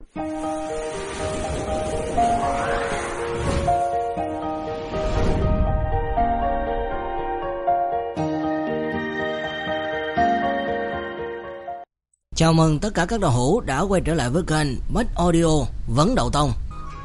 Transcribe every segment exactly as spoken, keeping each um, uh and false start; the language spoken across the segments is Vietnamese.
Chào mừng tất cả các đạo hữu đã quay trở lại với kênh Bách Audio Vấn Đậu Tông.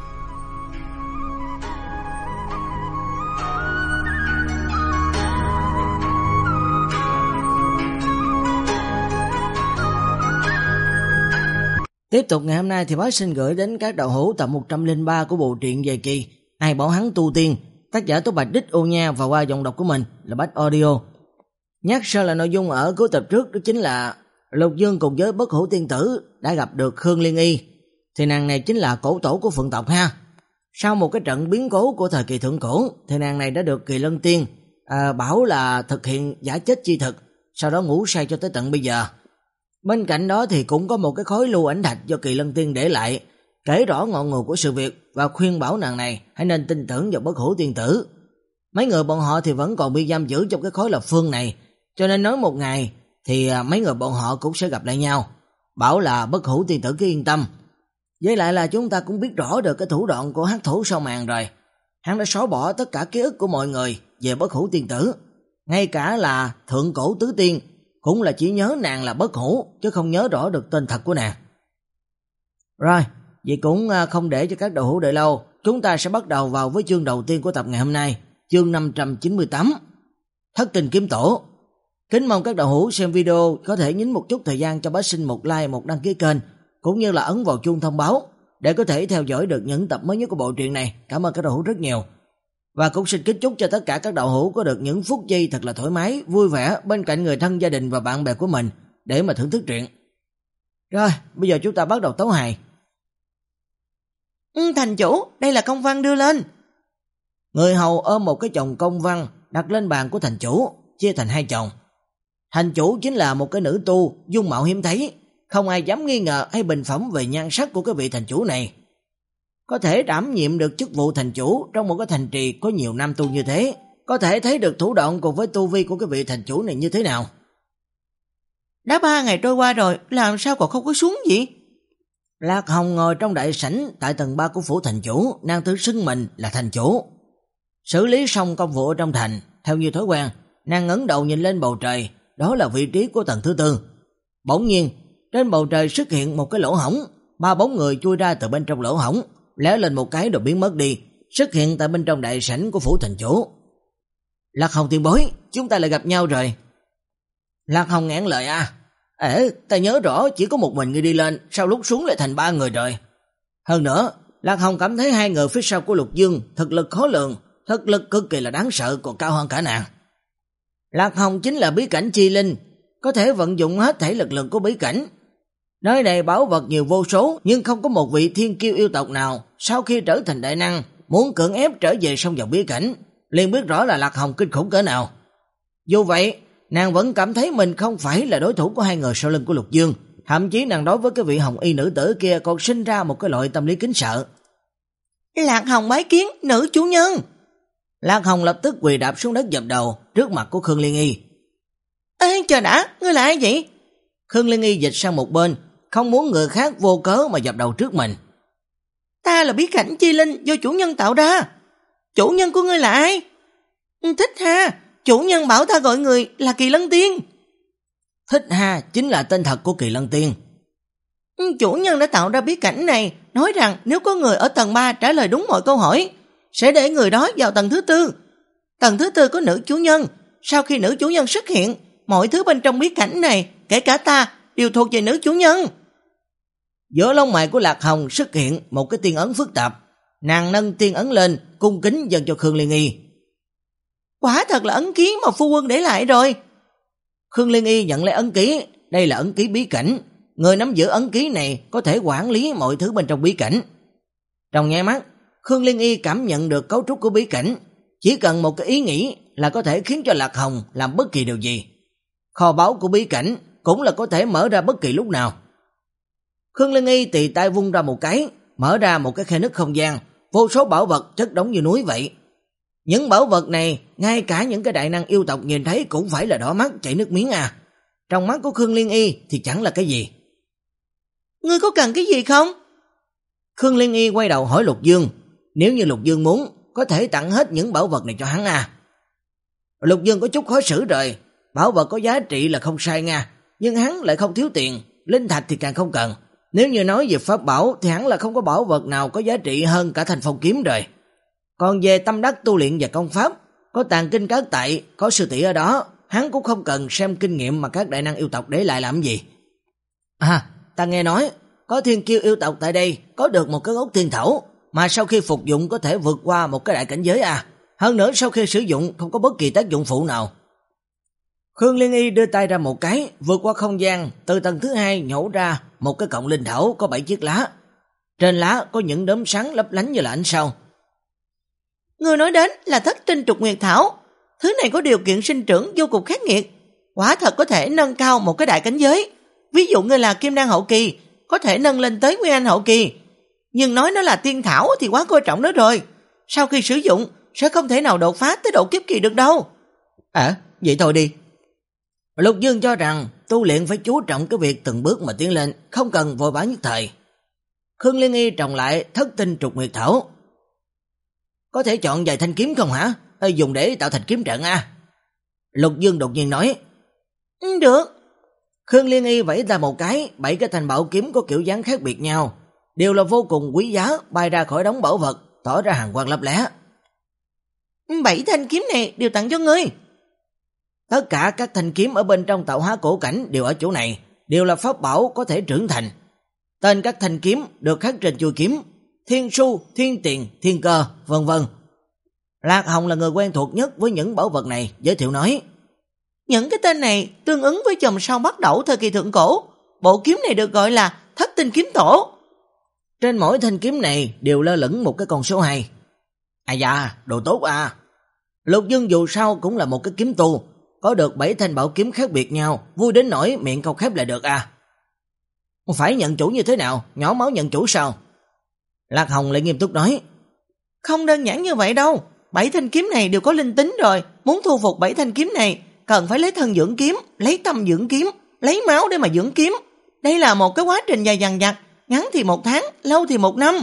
Tiếp tục ngày hôm nay thì bác xin gửi đến các đạo hữu tập một trăm lẻ ba của bộ truyện dài kỳ Ai Bảo Hắn Tu Tiên, tác giả Tố Bạch Đích Ô Nha và qua giọng đọc của mình là Bách Audio. Nhắc sơ là nội dung ở cuối tập trước đó chính là Lục Dương cùng với Bất Hủ Tiên Tử đã gặp được Khương Liên Y, thì nàng này chính là cổ tổ của Phượng tộc ha. Sau một cái trận biến cố của thời kỳ thượng cổ thì nàng này đã được Kỳ Lân Tiên à, bảo là thực hiện giả chết chi thực, sau đó ngủ say cho tới tận bây giờ. Bên cạnh đó thì cũng có một cái khối lưu ảnh thạch do Kỳ Lân Tiên để lại, kể rõ ngọn nguồn của sự việc và khuyên bảo nàng này hãy nên tin tưởng vào Bất Hủ Tiên Tử. Mấy người bọn họ thì vẫn còn bị giam giữ trong cái khối lập phương này, cho nên nói một ngày thì mấy người bọn họ cũng sẽ gặp lại nhau, bảo là Bất Hủ Tiên Tử cứ yên tâm. Với lại là chúng ta cũng biết rõ được cái thủ đoạn của hắc thủ sau màn rồi. Hắn đã xóa bỏ tất cả ký ức của mọi người về Bất Hủ Tiên Tử, ngay cả là thượng cổ tứ tiên cũng là chỉ nhớ nàng là Bất Hủ chứ không nhớ rõ được tên thật của nàng. Rồi, vậy cũng không để cho các đạo hữu đợi lâu, chúng ta sẽ bắt đầu vào với chương đầu tiên của tập ngày hôm nay, chương năm trăm chín mươi tám, Thất Tình Kiếm Tổ. Kính mong các đạo hữu xem video có thể nhín một chút thời gian cho bác xin một like, một đăng ký kênh, cũng như là ấn vào chuông thông báo để có thể theo dõi được những tập mới nhất của bộ truyện này. Cảm ơn các đạo hữu rất nhiều. Và cũng xin kính chúc cho tất cả các đạo hữu có được những phút giây thật là thoải mái, vui vẻ bên cạnh người thân, gia đình và bạn bè của mình để mà thưởng thức truyện. Rồi, bây giờ chúng ta bắt đầu tấu hài. Ừ, thành chủ, đây là công văn đưa lên. Người hầu ôm một cái chồng công văn đặt lên bàn của thành chủ, chia thành hai chồng. Thành chủ chính là một cái nữ tu dung mạo hiếm thấy, không ai dám nghi ngờ hay bình phẩm về nhan sắc của cái vị thành chủ này. Có thể đảm nhiệm được chức vụ thành chủ trong một cái thành trì có nhiều nam tu như thế, có thể thấy được thủ đoạn cùng với tu vi của cái vị thành chủ này như thế nào. Đã ba ngày trôi qua rồi, làm sao còn không có xuống vậy? Lạc Hồng ngồi trong đại sảnh tại tầng ba của phủ thành chủ, nàng tự xưng mình là thành chủ. Xử lý xong công vụ ở trong thành, theo như thói quen, nàng ngẩng đầu nhìn lên bầu trời, đó là vị trí của tầng thứ tư. Bỗng nhiên, trên bầu trời xuất hiện một cái lỗ hổng, ba bóng người chui ra từ bên trong lỗ hổng, lóe lên một cái rồi biến mất đi, xuất hiện tại bên trong đại sảnh của phủ thành chủ. Lạc Hồng tiền bối, chúng ta lại gặp nhau rồi. Lạc Hồng ngán lời à, ế, ta nhớ rõ chỉ có một mình người đi lên, sao lúc xuống lại thành ba người rồi. Hơn nữa, Lạc Hồng cảm thấy hai người phía sau của Lục Dương thực lực khó lường, thực lực cực kỳ là đáng sợ, còn cao hơn cả nàng. Lạc Hồng chính là bí cảnh chi linh, có thể vận dụng hết thể lực lượng của bí cảnh. Nơi này bảo vật nhiều vô số, nhưng không có một vị thiên kiêu yêu tộc nào sau khi trở thành đại năng muốn cưỡng ép trở về sông vào bí cảnh, liền biết rõ là Lạc Hồng kinh khủng cỡ nào. Dù vậy, nàng vẫn cảm thấy mình không phải là đối thủ của hai người sau lưng của Lục Dương, thậm chí nàng đối với cái vị hồng y nữ tử kia còn sinh ra một cái loại tâm lý kính sợ. Lạc Hồng bái kiến nữ chủ nhân. Lạc Hồng lập tức quỳ đạp xuống đất dập đầu trước mặt của Khương Liên Y. Ê, chờ đã, ngươi là ai vậy? Khương Liên Y dịch sang một bên, không muốn người khác vô cớ mà dập đầu trước mình. Ta là bí cảnh chi linh do chủ nhân tạo ra. Chủ nhân của ngươi là ai? Thích ha, chủ nhân bảo ta gọi người là Kỳ Lân Tiên. Thích ha chính là tên thật của Kỳ Lân Tiên. Chủ nhân đã tạo ra bí cảnh này, nói rằng nếu có người ở tầng ba trả lời đúng mọi câu hỏi, sẽ để người đó vào tầng thứ tư. Tầng thứ tư có nữ chủ nhân, sau khi nữ chủ nhân xuất hiện, mọi thứ bên trong bí cảnh này, kể cả ta, đều thuộc về nữ chủ nhân. Giữa lông mày của Lạc Hồng xuất hiện một cái tiên ấn phức tạp, nàng nâng tiên ấn lên, cung kính dâng cho Khương Liên Y. Quả thật là ấn ký mà phu quân để lại rồi. Khương Liên Y nhận lấy ấn ký, đây là ấn ký bí cảnh, người nắm giữ ấn ký này có thể quản lý mọi thứ bên trong bí cảnh. Trong nháy mắt, Khương Liên Y cảm nhận được cấu trúc của bí cảnh, chỉ cần một cái ý nghĩ là có thể khiến cho Lạc Hồng làm bất kỳ điều gì. Kho báu của bí cảnh cũng là có thể mở ra bất kỳ lúc nào. Khương Liên Y tì tay vung ra một cái, mở ra một cái khe nứt không gian, vô số bảo vật chất đống như núi vậy. Những bảo vật này, ngay cả những cái đại năng yêu tộc nhìn thấy cũng phải là đỏ mắt chảy nước miếng à. Trong mắt của Khương Liên Y thì chẳng là cái gì. Ngươi có cần cái gì không? Khương Liên Y quay đầu hỏi Lục Dương, nếu như Lục Dương muốn, có thể tặng hết những bảo vật này cho hắn à. Lục Dương có chút khó xử rồi, bảo vật có giá trị là không sai nha, nhưng hắn lại không thiếu tiền, linh thạch thì càng không cần. Nếu như nói về pháp bảo thì hắn là không có bảo vật nào có giá trị hơn cả Thanh Phong kiếm rồi. Còn về tâm đắc tu luyện và công pháp, có tàng kinh cát tại, có sư tỷ ở đó, hắn cũng không cần xem kinh nghiệm mà các đại năng yêu tộc để lại làm gì. À, ta nghe nói, có thiên kiêu yêu tộc tại đây có được một cái gốc thiên thảo, mà sau khi phục dụng có thể vượt qua một cái đại cảnh giới à. Hơn nữa sau khi sử dụng không có bất kỳ tác dụng phụ nào. Khương Liên Y đưa tay ra một cái, vượt qua không gian, từ tầng thứ hai nhổ ra một cái cọng linh thảo có bảy chiếc lá. Trên lá có những đốm sáng lấp lánh như là ánh sao. Người nói đến là thất tinh trục nguyệt thảo. Thứ này có điều kiện sinh trưởng vô cùng khắc nghiệt, quả thật có thể nâng cao một cái đại cảnh giới. Ví dụ như là kim đan hậu kỳ, có thể nâng lên tới nguyên anh hậu kỳ. Nhưng nói nó là tiên thảo thì quá coi trọng nó rồi. Sau khi sử dụng sẽ không thể nào đột phá tới độ kiếp kỳ được đâu. À, vậy thôi đi. Lục Dương cho rằng tu luyện phải chú trọng cái việc từng bước mà tiến lên, không cần vội vã nhất thời. Khương Liên Y trồng lại thất tinh trục nguyệt thảo. Có thể chọn vài thanh kiếm không hả? Ê, dùng để tạo thành kiếm trận à? Lục Dương đột nhiên nói. Ừ, được. Khương Liên Y vẫy ra một cái, bảy cái thanh bảo kiếm có kiểu dáng khác biệt nhau, đều là vô cùng quý giá, bay ra khỏi đống bảo vật, tỏ ra hàng quang lấp lẽ. Bảy thanh kiếm này đều tặng cho ngươi. Tất cả các thanh kiếm ở bên trong tạo hóa cổ cảnh đều ở chỗ này, đều là pháp bảo có thể trưởng thành. Tên các thanh kiếm được khắc trên chuôi kiếm: Thiên Su, Thiên Tiền, Thiên Cơ, vân vân. Lạc Hồng là người quen thuộc nhất với những bảo vật này, giới thiệu nói: những cái tên này tương ứng với chòm sao bắt đầu thời kỳ thượng cổ. Bộ kiếm này được gọi là thất tinh kiếm tổ. Trên mỗi thanh kiếm này đều lơ lửng một cái con số hai. À dạ, đồ tốt à. Lục Dương dù sao cũng là một cái kiếm tu, có được bảy thanh bảo kiếm khác biệt nhau, vui đến nỗi miệng không khép lại được à. Phải nhận chủ như thế nào, nhỏ máu nhận chủ sao? Lạc Hồng lại nghiêm túc nói: không đơn giản như vậy đâu. Bảy thanh kiếm này đều có linh tính rồi, muốn thu phục bảy thanh kiếm này cần phải lấy thân dưỡng kiếm, lấy tâm dưỡng kiếm, lấy máu để mà dưỡng kiếm. Đây là một cái quá trình dài dằng dặc, ngắn thì một tháng, lâu thì một năm.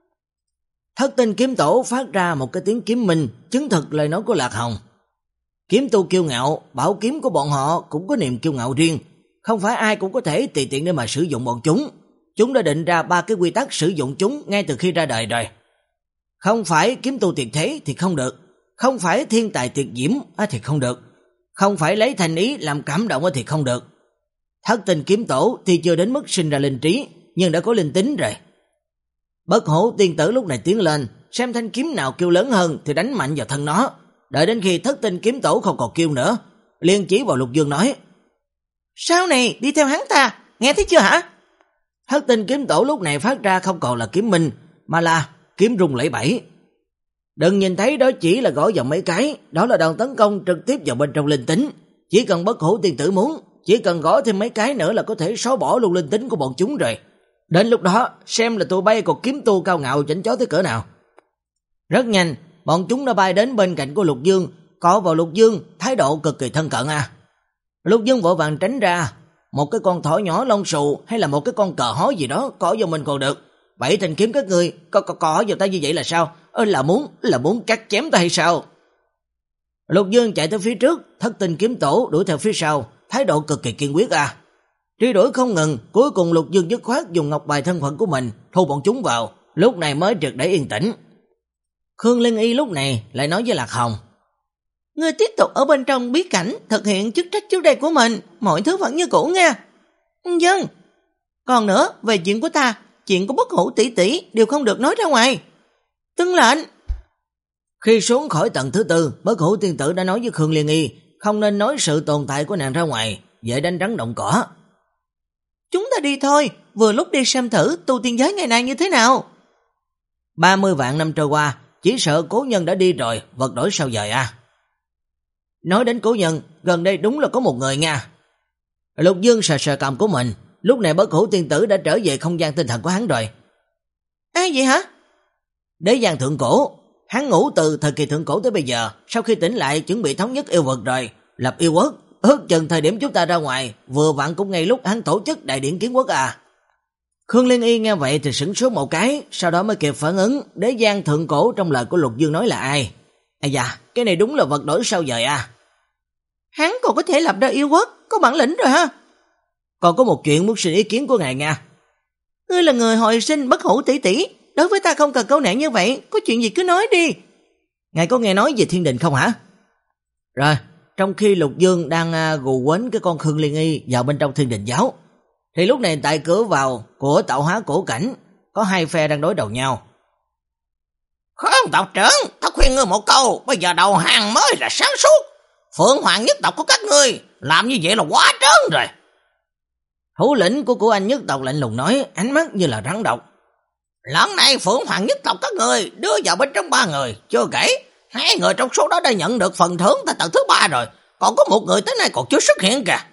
Thất tinh kiếm tổ phát ra một cái tiếng kiếm minh, chứng thực lời nói của Lạc Hồng. Kiếm tu kiêu ngạo, bảo kiếm của bọn họ cũng có niềm kiêu ngạo riêng, không phải ai cũng có thể tùy tiện để mà sử dụng bọn chúng. Chúng đã định ra ba cái quy tắc sử dụng chúng ngay từ khi ra đời rồi. Không phải kiếm tu tuyệt thế thì không được, không phải thiên tài tuyệt diễm thì không được, không phải lấy thành ý làm cảm động thì không được. Thất tinh kiếm tổ thì chưa đến mức sinh ra linh trí, nhưng đã có linh tính rồi. Bất Hổ tiên tử lúc này tiến lên, xem thanh kiếm nào kêu lớn hơn thì đánh mạnh vào thân nó. Đợi đến khi thất tinh kiếm tổ không còn kêu nữa, liền chỉ vào Lục Dương nói: sau này đi theo hắn ta, nghe thấy chưa hả? Thất tinh kiếm tổ lúc này phát ra không còn là kiếm minh, mà là kiếm rung lẫy bẫy. Đừng nhìn thấy đó chỉ là gõ vào mấy cái, đó là đòn tấn công trực tiếp vào bên trong linh tính. Chỉ cần Bất Hổ tiên tử muốn, chỉ cần gõ thêm mấy cái nữa là có thể xóa bỏ luôn linh tính của bọn chúng rồi. Đến lúc đó, xem là tụi bay còn kiếm tu cao ngạo chảnh chó tới cỡ nào. Rất nhanh, bọn chúng đã bay đến bên cạnh của Lục Dương, cọ vào Lục Dương, thái độ cực kỳ thân cận à. Lục Dương vội vàng tránh ra, một cái con thỏ nhỏ lông xù hay là một cái con cờ hói gì đó cọ vào mình còn được. Bảy thanh kiếm các người, cọ cọ cọ vào tay như vậy là sao? Ơ là muốn, là muốn cắt chém ta hay sao? Lục Dương chạy tới phía trước, thất tinh kiếm tổ đuổi theo phía sau, thái độ cực kỳ kiên quyết à. Truy đuổi không ngừng, cuối cùng Lục Dương dứt khoát dùng ngọc bài thân phận của mình thu bọn chúng vào, lúc này mới triệt để yên tĩnh. Khương Liên Y lúc này lại nói với Lạc Hồng: ngươi tiếp tục ở bên trong bí cảnh thực hiện chức trách trước đây của mình, mọi thứ vẫn như cũ nha. Vâng. Còn nữa, về chuyện của ta, chuyện của Bất Hủ tỷ tỷ đều không được nói ra ngoài. Tuân lệnh. Khi xuống khỏi tầng thứ tư, Bất Hủ tiên tử đã nói với Khương Liên Y không nên nói sự tồn tại của nàng ra ngoài, dễ đánh rắn động cỏ. Chúng ta đi thôi, vừa lúc đi xem thử tu tiên giới ngày nay như thế nào. ba mươi vạn năm trôi qua, chỉ sợ cố nhân đã đi rồi, vật đổi sao dời à. Nói đến cố nhân, gần đây đúng là có một người nha. Lục Dương sờ sờ cằm của mình, lúc này Bất Hủ tiên tử đã trở về không gian tinh thần của hắn rồi. Ai vậy hả? Đế giang thượng cổ, hắn ngủ từ thời kỳ thượng cổ tới bây giờ, sau khi tỉnh lại chuẩn bị thống nhất yêu vực rồi, lập yêu quốc, ước chừng thời điểm chúng ta ra ngoài, vừa vặn cũng ngay lúc hắn tổ chức đại điển kiến quốc à. Khương Liên Y nghe vậy thì sửng sốt một cái, sau đó mới kịp phản ứng, đế giang thượng cổ trong lời của Lục Dương nói là ai. Ây da, cái này đúng là vật đổi sao dời à. Hắn còn có thể lập ra yêu quốc, có bản lĩnh rồi ha. Còn có một chuyện muốn xin ý kiến của ngài nha. Ngươi là người hồi sinh bất hủ tỷ tỷ, đối với ta không cần câu nệ như vậy, có chuyện gì cứ nói đi. Ngài có nghe nói về thiên đình không hả? Rồi, trong khi Lục Dương đang uh, gù quến cái con Khương Liên Y vào bên trong thiên đình giáo, thì lúc này tại cửa vào của tạo hóa cổ cảnh, có hai phe đang đối đầu nhau. Không tộc trưởng, ta khuyên ngươi một câu, bây giờ đầu hàng mới là sáng suốt. Phượng Hoàng nhất tộc của các ngươi, làm như vậy là quá trớn rồi. Thủ lĩnh của của anh nhất tộc lạnh lùng nói, ánh mắt như là rắn độc. Lần này Phượng Hoàng nhất tộc các người đưa vào bên trong ba người, chưa kể, hai người trong số đó đã nhận được phần thưởng tại tầng thứ ba rồi, còn có một người tới nay còn chưa xuất hiện kìa.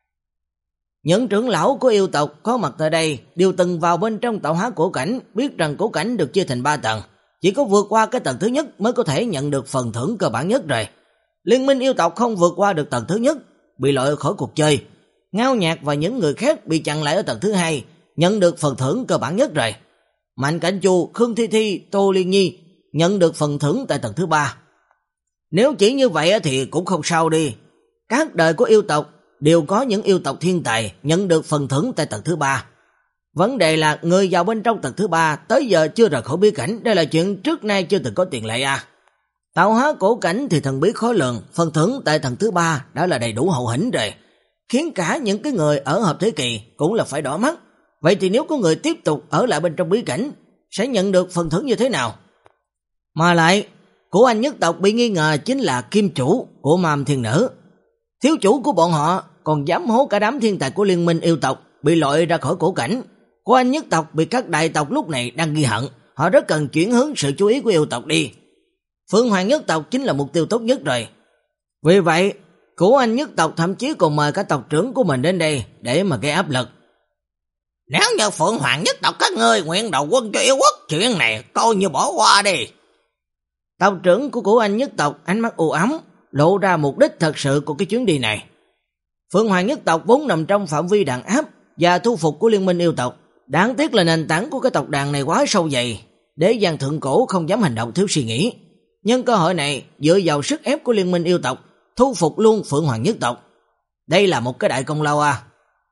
Những trưởng lão của yêu tộc có mặt tại đây đều từng vào bên trong tạo hóa cổ cảnh, biết rằng cổ cảnh được chia thành ba tầng, chỉ có vượt qua cái tầng thứ nhất mới có thể nhận được phần thưởng cơ bản nhất rồi. Liên minh yêu tộc không vượt qua được tầng thứ nhất, bị loại khỏi cuộc chơi. Ngao Nhạc và những người khác bị chặn lại ở tầng thứ hai, nhận được phần thưởng cơ bản nhất rồi. Mạnh Cảnh Chu, Khương Thi Thi, Tô Liên Nhi nhận được phần thưởng tại tầng thứ ba. Nếu chỉ như vậy thì cũng không sao đi. Các đời của yêu tộc đều có những yêu tộc thiên tài nhận được phần thưởng tại tầng thứ ba. Vấn đề là người vào bên trong tầng thứ ba tới giờ chưa rời khỏi bí cảnh, đây là chuyện trước nay chưa từng có tiền lệ à. Tạo hóa cổ cảnh thì thần bí khó lường, phần thưởng tại tầng thứ ba đã là đầy đủ hậu hĩnh rồi, khiến cả những cái người ở hợp thế kỳ cũng là phải đỏ mắt. Vậy thì nếu có người tiếp tục ở lại bên trong bí cảnh, sẽ nhận được phần thưởng như thế nào? Mà lại, của anh nhất tộc bị nghi ngờ chính là kim chủ của Mam Thiên Nữ. Thiếu chủ của bọn họ còn dám hố cả đám thiên tài của liên minh yêu tộc bị loại ra khỏi cổ cảnh. Của anh nhất tộc bị các đại tộc lúc này đang ghi hận, họ rất cần chuyển hướng sự chú ý của yêu tộc đi. Phượng Hoàng nhất tộc chính là mục tiêu tốt nhất rồi. Vì vậy, của anh nhất tộc thậm chí còn mời cả tộc trưởng của mình đến đây để mà gây áp lực. Nếu như Phượng Hoàng nhất tộc các ngươi nguyện đầu quân cho yêu quốc, chuyện này coi như bỏ qua đi. Tộc trưởng của của anh nhất tộc ánh mắt u ám, lộ ra mục đích thật sự của cái chuyến đi này. Phượng Hoàng nhất tộc vốn nằm trong phạm vi đàn áp và thu phục của liên minh yêu tộc. Đáng tiếc là nền tảng của cái tộc đàn này quá sâu dày, đế giang thượng cổ không dám hành động thiếu suy nghĩ. Nhân cơ hội này, dựa vào sức ép của liên minh yêu tộc, thu phục luôn Phượng Hoàng nhất tộc. Đây là một cái đại công lao à.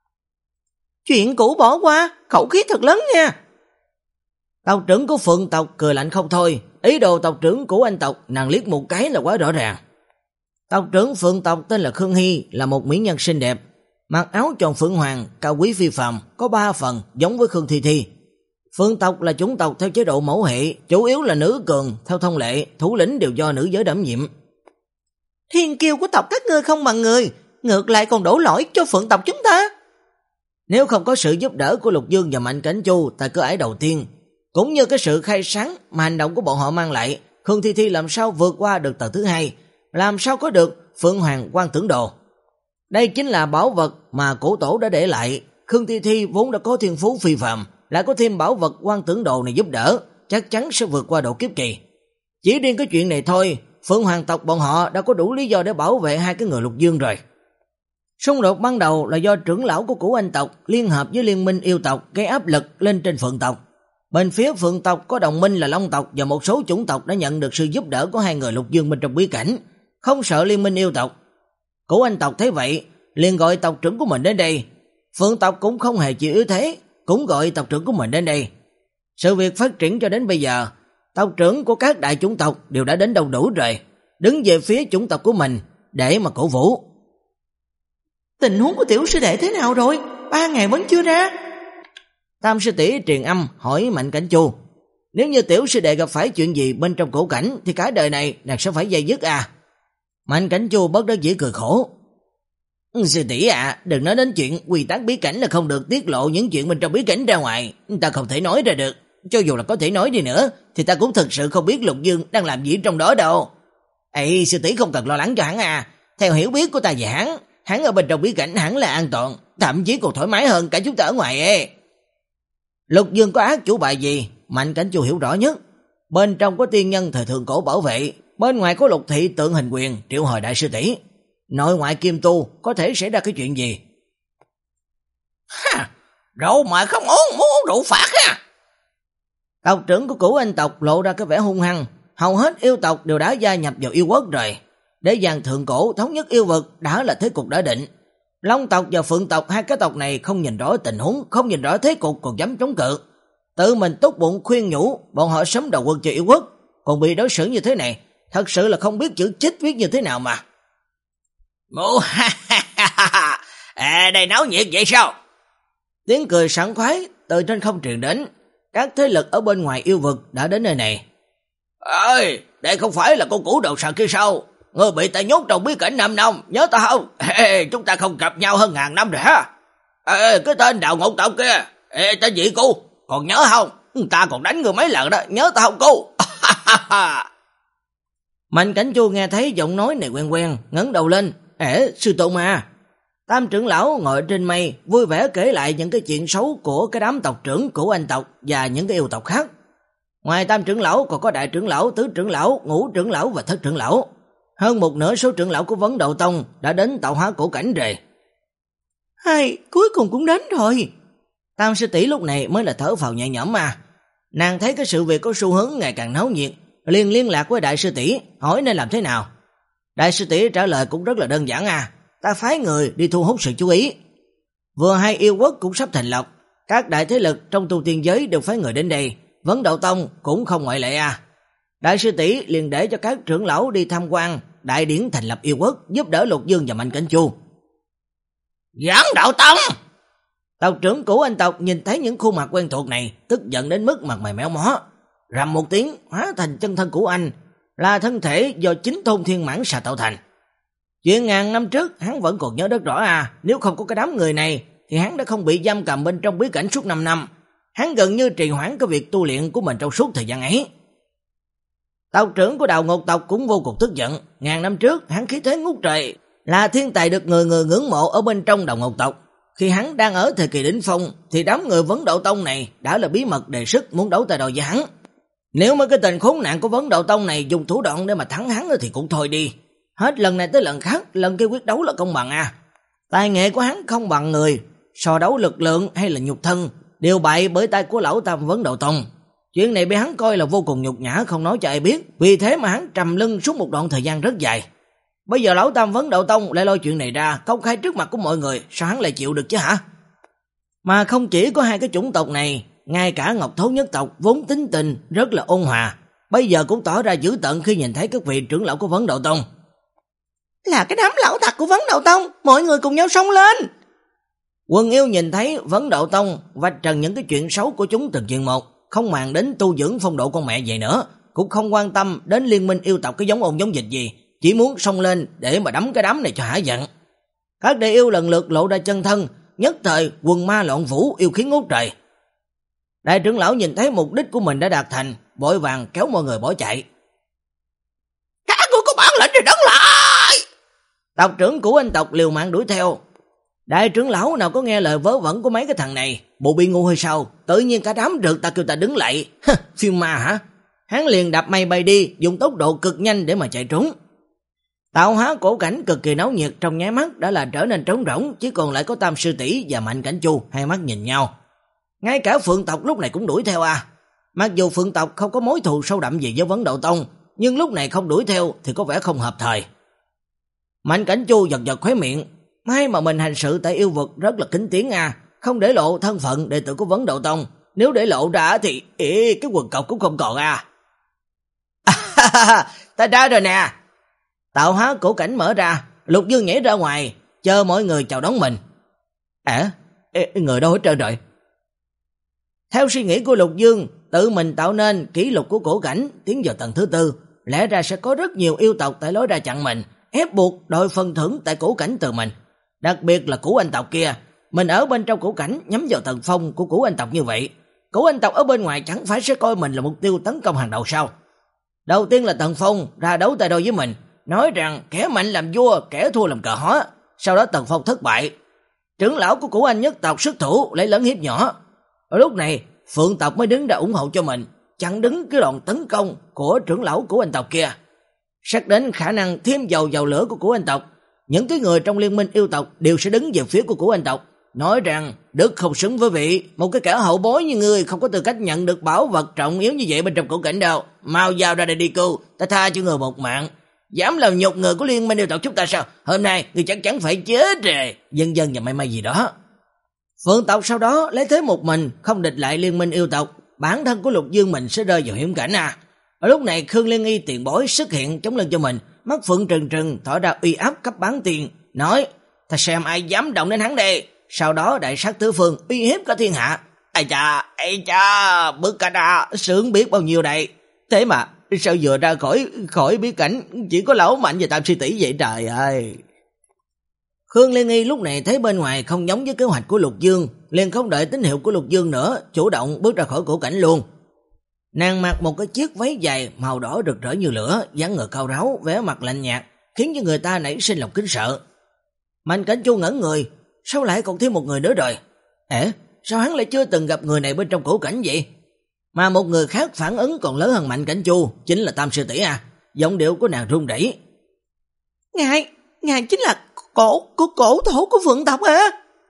Chuyện cũ bỏ qua, khẩu khí thật lớn nha. Tộc trưởng của Phượng tộc cười lạnh không thôi, ý đồ tộc trưởng của anh tộc nàng liếc một cái là quá rõ ràng. Tộc trưởng Phượng tộc tên là Khương Hy, là một mỹ nhân xinh đẹp, mặc áo tròn phượng hoàng, cao quý phi phàm, có ba phần giống với Khương Thi Thi. Phượng tộc là chủng tộc theo chế độ mẫu hệ, chủ yếu là nữ cường, theo thông lệ, thủ lĩnh đều do nữ giới đảm nhiệm. Thiên kiêu của tộc các ngươi không bằng người, ngược lại còn đổ lỗi cho Phượng tộc chúng ta. Nếu không có sự giúp đỡ của Lục Dương và Mạnh Cảnh Chu tại cửa ải đầu tiên, cũng như cái sự khai sáng mà hành động của bọn họ mang lại, Khương Thi Thi làm sao vượt qua được tầng thứ hai, làm sao có được Phượng Hoàng Quan Tưởng Đồ. Đây chính là bảo vật mà cổ tổ đã để lại. Khương Thi Thi vốn đã có thiên phú phi phàm, lại có thêm bảo vật Quan Tưởng Đồ này giúp đỡ, chắc chắn sẽ vượt qua độ kiếp kỳ. Chỉ riêng cái chuyện này thôi, Phượng Hoàng tộc bọn họ đã có đủ lý do để bảo vệ hai cái người Lục Dương rồi. Xung đột ban đầu là do trưởng lão của Cửu Anh tộc liên hợp với liên minh yêu tộc gây áp lực lên trên Phượng tộc. Bên phía Phượng tộc có đồng minh là Long tộc và một số chủng tộc đã nhận được sự giúp đỡ của hai người Lục Dương bên trong bí cảnh, không sợ liên minh yêu tộc. Cửu Anh tộc thấy vậy, liền gọi tộc trưởng của mình đến đây. Phượng tộc cũng không hề chịu yếu thế, cũng gọi tộc trưởng của mình đến đây. Sự việc phát triển cho đến bây giờ, tộc trưởng của các đại chủng tộc đều đã đến đông đủ rồi, đứng về phía chủng tộc của mình để mà cổ vũ. Tình huống của tiểu sư đệ thế nào rồi? Ba ngày vẫn chưa ra. Tam sư tỷ truyền âm hỏi Mạnh Cảnh Chu. Nếu như tiểu sư đệ gặp phải chuyện gì bên trong cổ cảnh thì cả đời này nàng sẽ phải dây dứt à. Mạnh Cảnh Chu bất đắc dĩ cười khổ. Sư tỷ à, đừng nói đến chuyện quy tắc bí cảnh là không được tiết lộ những chuyện bên trong bí cảnh ra ngoài. Ta không thể nói ra được. Cho dù là có thể nói đi nữa thì ta cũng thực sự không biết Lục Dương đang làm gì trong đó đâu. Ê, sư tỷ không cần lo lắng cho hắn à. Theo hiểu biết của ta về hắn, hắn ở bên trong bí cảnh hẳn là an toàn, thậm chí còn thoải mái hơn cả chúng ta ở ngoài ấy. Lục Dương có ác chủ bài gì? Mạnh Cảnh Chu hiểu rõ nhất. Bên trong có tiên nhân thời thượng cổ bảo vệ, bên ngoài có Lục thị tượng hình quyền triệu hồi đại sư tỷ. Nội ngoại kim tu có thể xảy ra cái chuyện gì? Ha, Rượu mà không uống, muốn uống rượu phạt á. Tộc trưởng của Cửu Anh tộc lộ ra cái vẻ hung hăng, hầu hết yêu tộc đều đã gia nhập vào yêu quốc rồi. Để giàn thượng cổ thống nhất yêu vực đã là thế cục đã định. Long tộc và Phượng tộc hai cái tộc này không nhìn rõ tình huống, không nhìn rõ thế cục còn dám chống cự. Tự mình tốt bụng khuyên nhủ bọn họ sớm đầu quân cho yêu quốc, còn bị đối xử như thế này, thật sự là không biết chữ chích viết như thế nào mà. Mụ ha ha ha, à, đây náo nhiệt vậy sao? Tiếng cười sảng khoái từ trên không truyền đến. Các thế lực ở bên ngoài yêu vực đã đến nơi này. Ơi, đây không phải là con cũ đầu sàn kia sao? Ngươi bị ta nhốt trong bí cảnh năm năm, nhớ ta không? Ê, chúng ta không gặp nhau hơn ngàn năm rồi ha. Ê, cái tên Đào Ngọc Tộc kia, ê, tên gì cô? Còn nhớ không? Ta còn đánh ngươi mấy lần đó, nhớ ta không cô? Mạnh Cảnh Chu nghe thấy giọng nói này quen quen, ngẩng đầu lên. Ê, sư tôn mà. Tam trưởng lão ngồi trên mây, vui vẻ kể lại những cái chuyện xấu của cái đám tộc trưởng Cửu Anh tộc và những cái yêu tộc khác. Ngoài tam trưởng lão còn có đại trưởng lão, tứ trưởng lão, ngũ trưởng lão và thất trưởng lão. Hơn một nửa số trưởng lão của Vấn Đạo Tông đã đến tạo hóa cổ cảnh rồi. Hay, cuối cùng cũng đến rồi. Tam sư tỷ lúc này mới là thở phào nhẹ nhõm mà. Nàng thấy cái sự việc có xu hướng ngày càng náo nhiệt, liền liên lạc với đại sư tỷ hỏi nên làm thế nào. Đại sư tỷ trả lời cũng rất là đơn giản à, ta phái người đi thu hút sự chú ý. Vừa hai yêu quốc cũng sắp thành lập, các đại thế lực trong tu tiên giới đều phái người đến đây, Vấn Đạo Tông cũng không ngoại lệ à. Đại sư tỷ liền để cho các trưởng lão đi tham quan đại điển thành lập yêu quốc, giúp đỡ Lục Dương và Mạnh Cảnh Chu. Vấn Đạo Tông! Tộc trưởng Cửu Anh tộc nhìn thấy những khuôn mặt quen thuộc này, tức giận đến mức mặt mày méo mó, rầm một tiếng hóa thành chân thân của anh, là thân thể do chính Thôn Thiên Mãn xà tạo thành. Chuyện ngàn năm trước hắn vẫn còn nhớ rất rõ à, nếu không có cái đám người này thì hắn đã không bị giam cầm bên trong bí cảnh suốt năm năm. Hắn gần như trì hoãn cái việc tu luyện của mình trong suốt thời gian ấy. Tộc trưởng của Đào Ngọc tộc cũng vô cùng tức giận, ngàn năm trước hắn khí thế ngút trời, là thiên tài được người người ngưỡng mộ ở bên trong Đào Ngọc tộc. Khi hắn đang ở thời kỳ đỉnh phong thì đám người Vấn Đạo Tông này đã là bí mật đề xuất muốn đấu tay đôi với hắn. Nếu mà cái tên khốn nạn của Vấn Đạo Tông này dùng thủ đoạn để mà thắng hắn thì cũng thôi đi. Hết lần này tới lần khác, lần kia quyết đấu là công bằng à. Tài nghệ của hắn không bằng người, so đấu lực lượng hay là nhục thân đều bại bởi tay của lão tam Vấn Đạo Tông. Chuyện này bị hắn coi là vô cùng nhục nhã, không nói cho ai biết, vì thế mà hắn trầm lưng suốt một đoạn thời gian rất dài. Bây giờ lão tam Vấn Đạo Tông lại lôi chuyện này ra công khai trước mặt của mọi người, sao hắn lại chịu được chứ hả? Mà không chỉ có hai cái chủng tộc này, ngay cả Ngọc Thấu Nhất tộc vốn tính tình rất là ôn hòa, bây giờ cũng tỏ ra dữ tợn khi nhìn thấy các vị trưởng lão của Vấn Đạo Tông. Là cái đám lão tặc của Vấn Đạo Tông, mọi người cùng nhau xông lên. Quân yêu nhìn thấy Vấn Đạo Tông vạch trần những cái chuyện xấu của chúng từng chuyện một, không màng đến tu dưỡng phong độ con mẹ vậy nữa, cũng không quan tâm đến liên minh yêu tộc cái giống ôn giống dịch gì, chỉ muốn xông lên để mà đấm cái đám này cho hả giận. Các đệ yêu lần lượt lộ ra chân thân, nhất thời quần ma loạn vũ, yêu khí ngút trời. Đại trưởng lão nhìn thấy mục đích của mình đã đạt thành, vội vàng kéo mọi người bỏ chạy. Các ngươi có bản lĩnh thì đứng lại! Tộc trưởng của anh tộc liều mạng đuổi theo. Đại trưởng lão nào có nghe lời vớ vẩn của mấy cái thằng này, bộ bị ngu hay sao? Tự nhiên cả đám rượt ta kêu ta đứng lại. Phim ma hả? Hắn liền đạp mây bay đi, dùng tốc độ cực nhanh để mà chạy trốn. Tạo hóa cổ cảnh cực kỳ náo nhiệt, trong nháy mắt đã là trở nên trống rỗng, chỉ còn lại có Tam sư tỷ và Mạnh Cảnh Chu hai mắt nhìn nhau. Ngay cả Phượng tộc lúc này cũng đuổi theo à. Mặc dù Phượng tộc không có mối thù sâu đậm gì với Vấn Đạo Tông, nhưng lúc này không đuổi theo thì có vẻ không hợp thời. Mạnh Cảnh Chu giật giật khóe miệng, may mà mình hành sự tại yêu vực rất là kín tiếng à, không để lộ thân phận đệ tử của Vấn Đạo Tông, nếu để lộ ra thì ê, cái quần cọc cũng không còn à. Ta ra rồi nè. Tạo hóa cổ cảnh mở ra, Lục Dương nhảy ra ngoài, chờ mọi người chào đón mình. À, người đâu hết trơn rồi? Theo suy nghĩ của Lục Dương, tự mình tạo nên kỷ lục của cổ cảnh tiến vào tầng thứ tư, lẽ ra sẽ có rất nhiều yêu tộc tại lối ra chặn mình, ép buộc đòi phần thưởng tại cổ cảnh từ mình. Đặc biệt là Cửu Anh tộc kia, mình ở bên trong cổ cảnh nhắm vào tầng phong của Cửu Anh tộc như vậy, Cửu Anh tộc ở bên ngoài chẳng phải sẽ coi mình là mục tiêu tấn công hàng đầu sao? Đầu tiên là tầng phong ra đấu tay đôi với mình, nói rằng kẻ mạnh làm vua, kẻ thua làm cờ hó. Sau đó tầng phong thất bại, trưởng lão của Cửu Anh nhất tộc xuất thủ lấy lớn hiếp nhỏ. Ở lúc này Phượng tộc mới đứng ra ủng hộ cho mình, chặn đứng cái đòn tấn công của trưởng lão của Anh tộc kia. Xét đến khả năng thêm dầu vào lửa của Cửu Anh tộc, những cái người trong liên minh yêu tộc đều sẽ đứng về phía của Cửu Anh tộc, nói rằng đức không xứng với vị, một cái kẻ hậu bối như ngươi không có tư cách nhận được bảo vật trọng yếu như vậy bên trong cổ cảnh đâu. Mau giao ra đây đi cô, ta tha cho người một mạng. Dám làm nhục người của liên minh yêu tộc chúng ta sao? Hôm nay ngươi chắc chắn phải chết rồi. Dân dân và may may gì đó. Phượng tộc sau đó lấy thế một mình, không địch lại liên minh yêu tộc, bản thân của Lục Dương mình sẽ rơi vào hiểm cảnh à. Ở lúc này Khương Liên Y tiền bối xuất hiện chống lưng cho mình, mắt phượng trừng trừng tỏ ra uy áp cấp bán tiền, nói: "Ta xem ai dám động đến hắn đây." Sau đó đại sát tứ phương, uy hiếp cả thiên hạ. Ai cha, ai cha, bức cả ra, sướng biết bao nhiêu đây. Thế mà sao vừa ra khỏi khỏi bí cảnh chỉ có lão mạnh và tam sư tỷ vậy trời ơi. Khương Liên Y lúc này thấy bên ngoài không giống với kế hoạch của Lục Dương, liền không đợi tín hiệu của Lục Dương nữa, chủ động bước ra khỏi cổ cảnh luôn. Nàng mặc một cái chiếc váy dài màu đỏ rực rỡ như lửa, dáng người cao ráo, vẻ mặt lạnh nhạt, khiến cho người ta nảy sinh lòng kính sợ. Mạnh Cảnh Chu ngẩn người, sao lại còn thêm một người nữa rồi? Ê, sao hắn lại chưa từng gặp người này bên trong cổ cảnh vậy? Mà một người khác phản ứng còn lớn hơn Mạnh Cảnh Chu, chính là Tam sư tỷ à. Giọng điệu của nàng run rẩy. Ngài, ngài chính là cổ của cổ tổ của Phượng tộc à?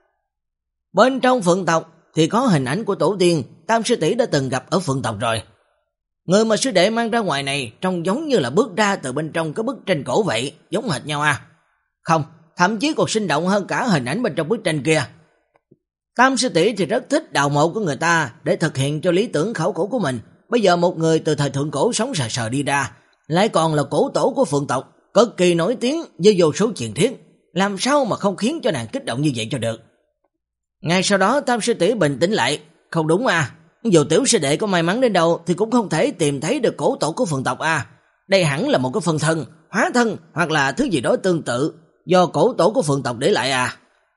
Bên trong Phượng tộc thì có hình ảnh của tổ tiên Tam sư tỷ đã từng gặp ở Phượng tộc rồi. Người mà sư đệ mang ra ngoài này trông giống như là bước ra từ bên trong cái bức tranh cổ vậy, giống hệt nhau à? Không, thậm chí còn sinh động hơn cả hình ảnh bên trong bức tranh kia. Tam sư tỷ thì rất thích đào mộ của người ta để thực hiện cho lý tưởng khảo cổ của mình. Bây giờ một người từ thời thượng cổ sống sờ sờ đi ra, lại còn là cổ tổ của Phượng tộc, cực kỳ nổi tiếng với vô số truyền thuyết, làm sao mà không khiến cho nàng kích động như vậy cho được. Ngay sau đó Tam sư tỷ bình tĩnh lại, không đúng à, dù tiểu sư đệ có may mắn đến đâu thì cũng không thể tìm thấy được cổ tổ của Phượng tộc à. Đây hẳn là một cái phân thân, hóa thân hoặc là thứ gì đó tương tự do cổ tổ của Phượng tộc để lại à.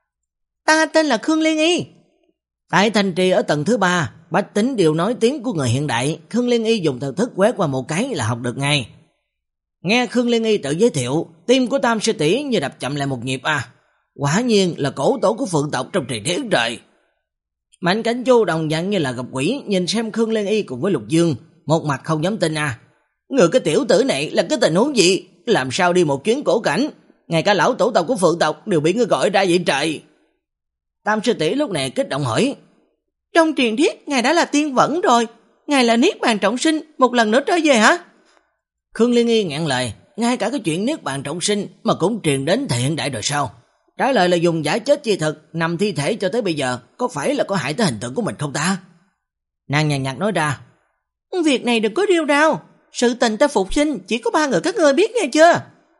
Ta tên là Khương Liên Y. Tại thành trì ở tầng thứ ba, bách tính đều nói tiếng của người hiện đại. Khương Liên Y dùng thần thức quét qua một cái là học được ngay. Nghe Khương Liên Y tự giới thiệu, tim của Tam sư tỷ như đập chậm lại một nhịp à. Quả nhiên là cổ tổ của Phượng tộc trong truyền thuyết rồi. Mạnh Cảnh Chu đồng dạng như là gặp quỷ, nhìn xem Khương Liên Y cùng với Lục Dương, một mặt không dám tin à. Người cái tiểu tử này là cái tình huống gì? Làm sao đi một chuyến cổ cảnh, ngay cả lão tổ tộc của Phượng tộc đều bị ngươi gọi ra vậy trời? Tam sư tỷ lúc này kích động hỏi. Trong truyền thuyết ngài đã là tiên vẫn rồi, ngài là Niết Bàn trọng sinh, một lần nữa trở về hả? Khương Liên Y ngẹn lời, ngay cả cái chuyện Niết Bàn trọng sinh mà cũng truyền đến thời hiện đại rồi sao? Trả lời là dùng giả chết chi thực nằm thi thể cho tới bây giờ, có phải là có hại tới hình tượng của mình không ta? Nàng nhàn nhạt nói ra. Việc này đừng có rêu rao, sự tình ta phục sinh chỉ có ba người các ngươi biết nghe chưa?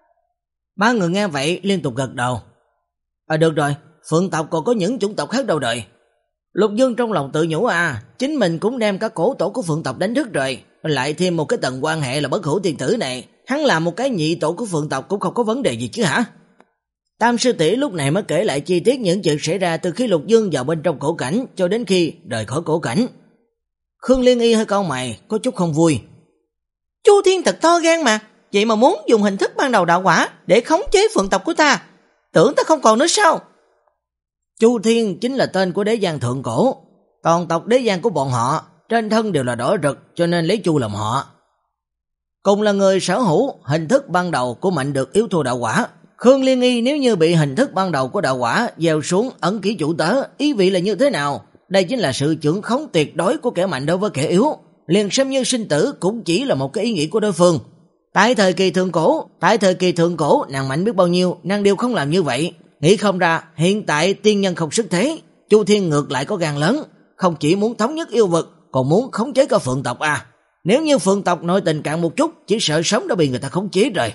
Ba người nghe vậy liên tục gật đầu. À được rồi, Phượng tộc còn có những chủng tộc khác đâu đời. Lục Dương trong lòng tự nhủ à, chính mình cũng đem các cổ tổ của Phượng tộc đánh thức rồi, lại thêm một cái tầng quan hệ là bất hủ tiên tử này, hắn làm một cái nhị tổ của Phượng tộc cũng không có vấn đề gì chứ hả? Tam sư tỷ lúc này mới kể lại chi tiết những chuyện xảy ra từ khi Lục Dương vào bên trong cổ cảnh cho đến khi rời khỏi cổ cảnh. Khương Liên Y hơi cau mày, có chút không vui. Chu Thiên thật to gan mà, vậy mà muốn dùng hình thức ban đầu đạo quả để khống chế Phượng tộc của ta, tưởng ta không còn nữa sao? Chu Thiên chính là tên của đế giang thượng cổ, toàn tộc đế giang của bọn họ trên thân đều là đỏ rực, cho nên lấy Chu làm họ. Cùng là người sở hữu hình thức ban đầu của mạnh được yếu thua đạo quả, Khương Liên Y nếu như bị hình thức ban đầu của đạo quả gieo xuống ấn ký chủ tớ, ý vị là như thế nào? Đây chính là sự trưởng khống tuyệt đối của kẻ mạnh đối với kẻ yếu, liền xem như sinh tử cũng chỉ là một cái ý nghĩ của đối phương. Tại thời kỳ thượng cổ, tại thời kỳ thượng cổ nàng mạnh biết bao nhiêu, nàng đều không làm như vậy. Nghĩ không ra, hiện tại tiên nhân không sức thế, Chu Thiên ngược lại có gan lớn, không chỉ muốn thống nhất yêu vực, còn muốn khống chế cả Phượng tộc à. Nếu như Phượng tộc nội tình cạn một chút, chỉ sợ sớm đã bị người ta khống chế rồi.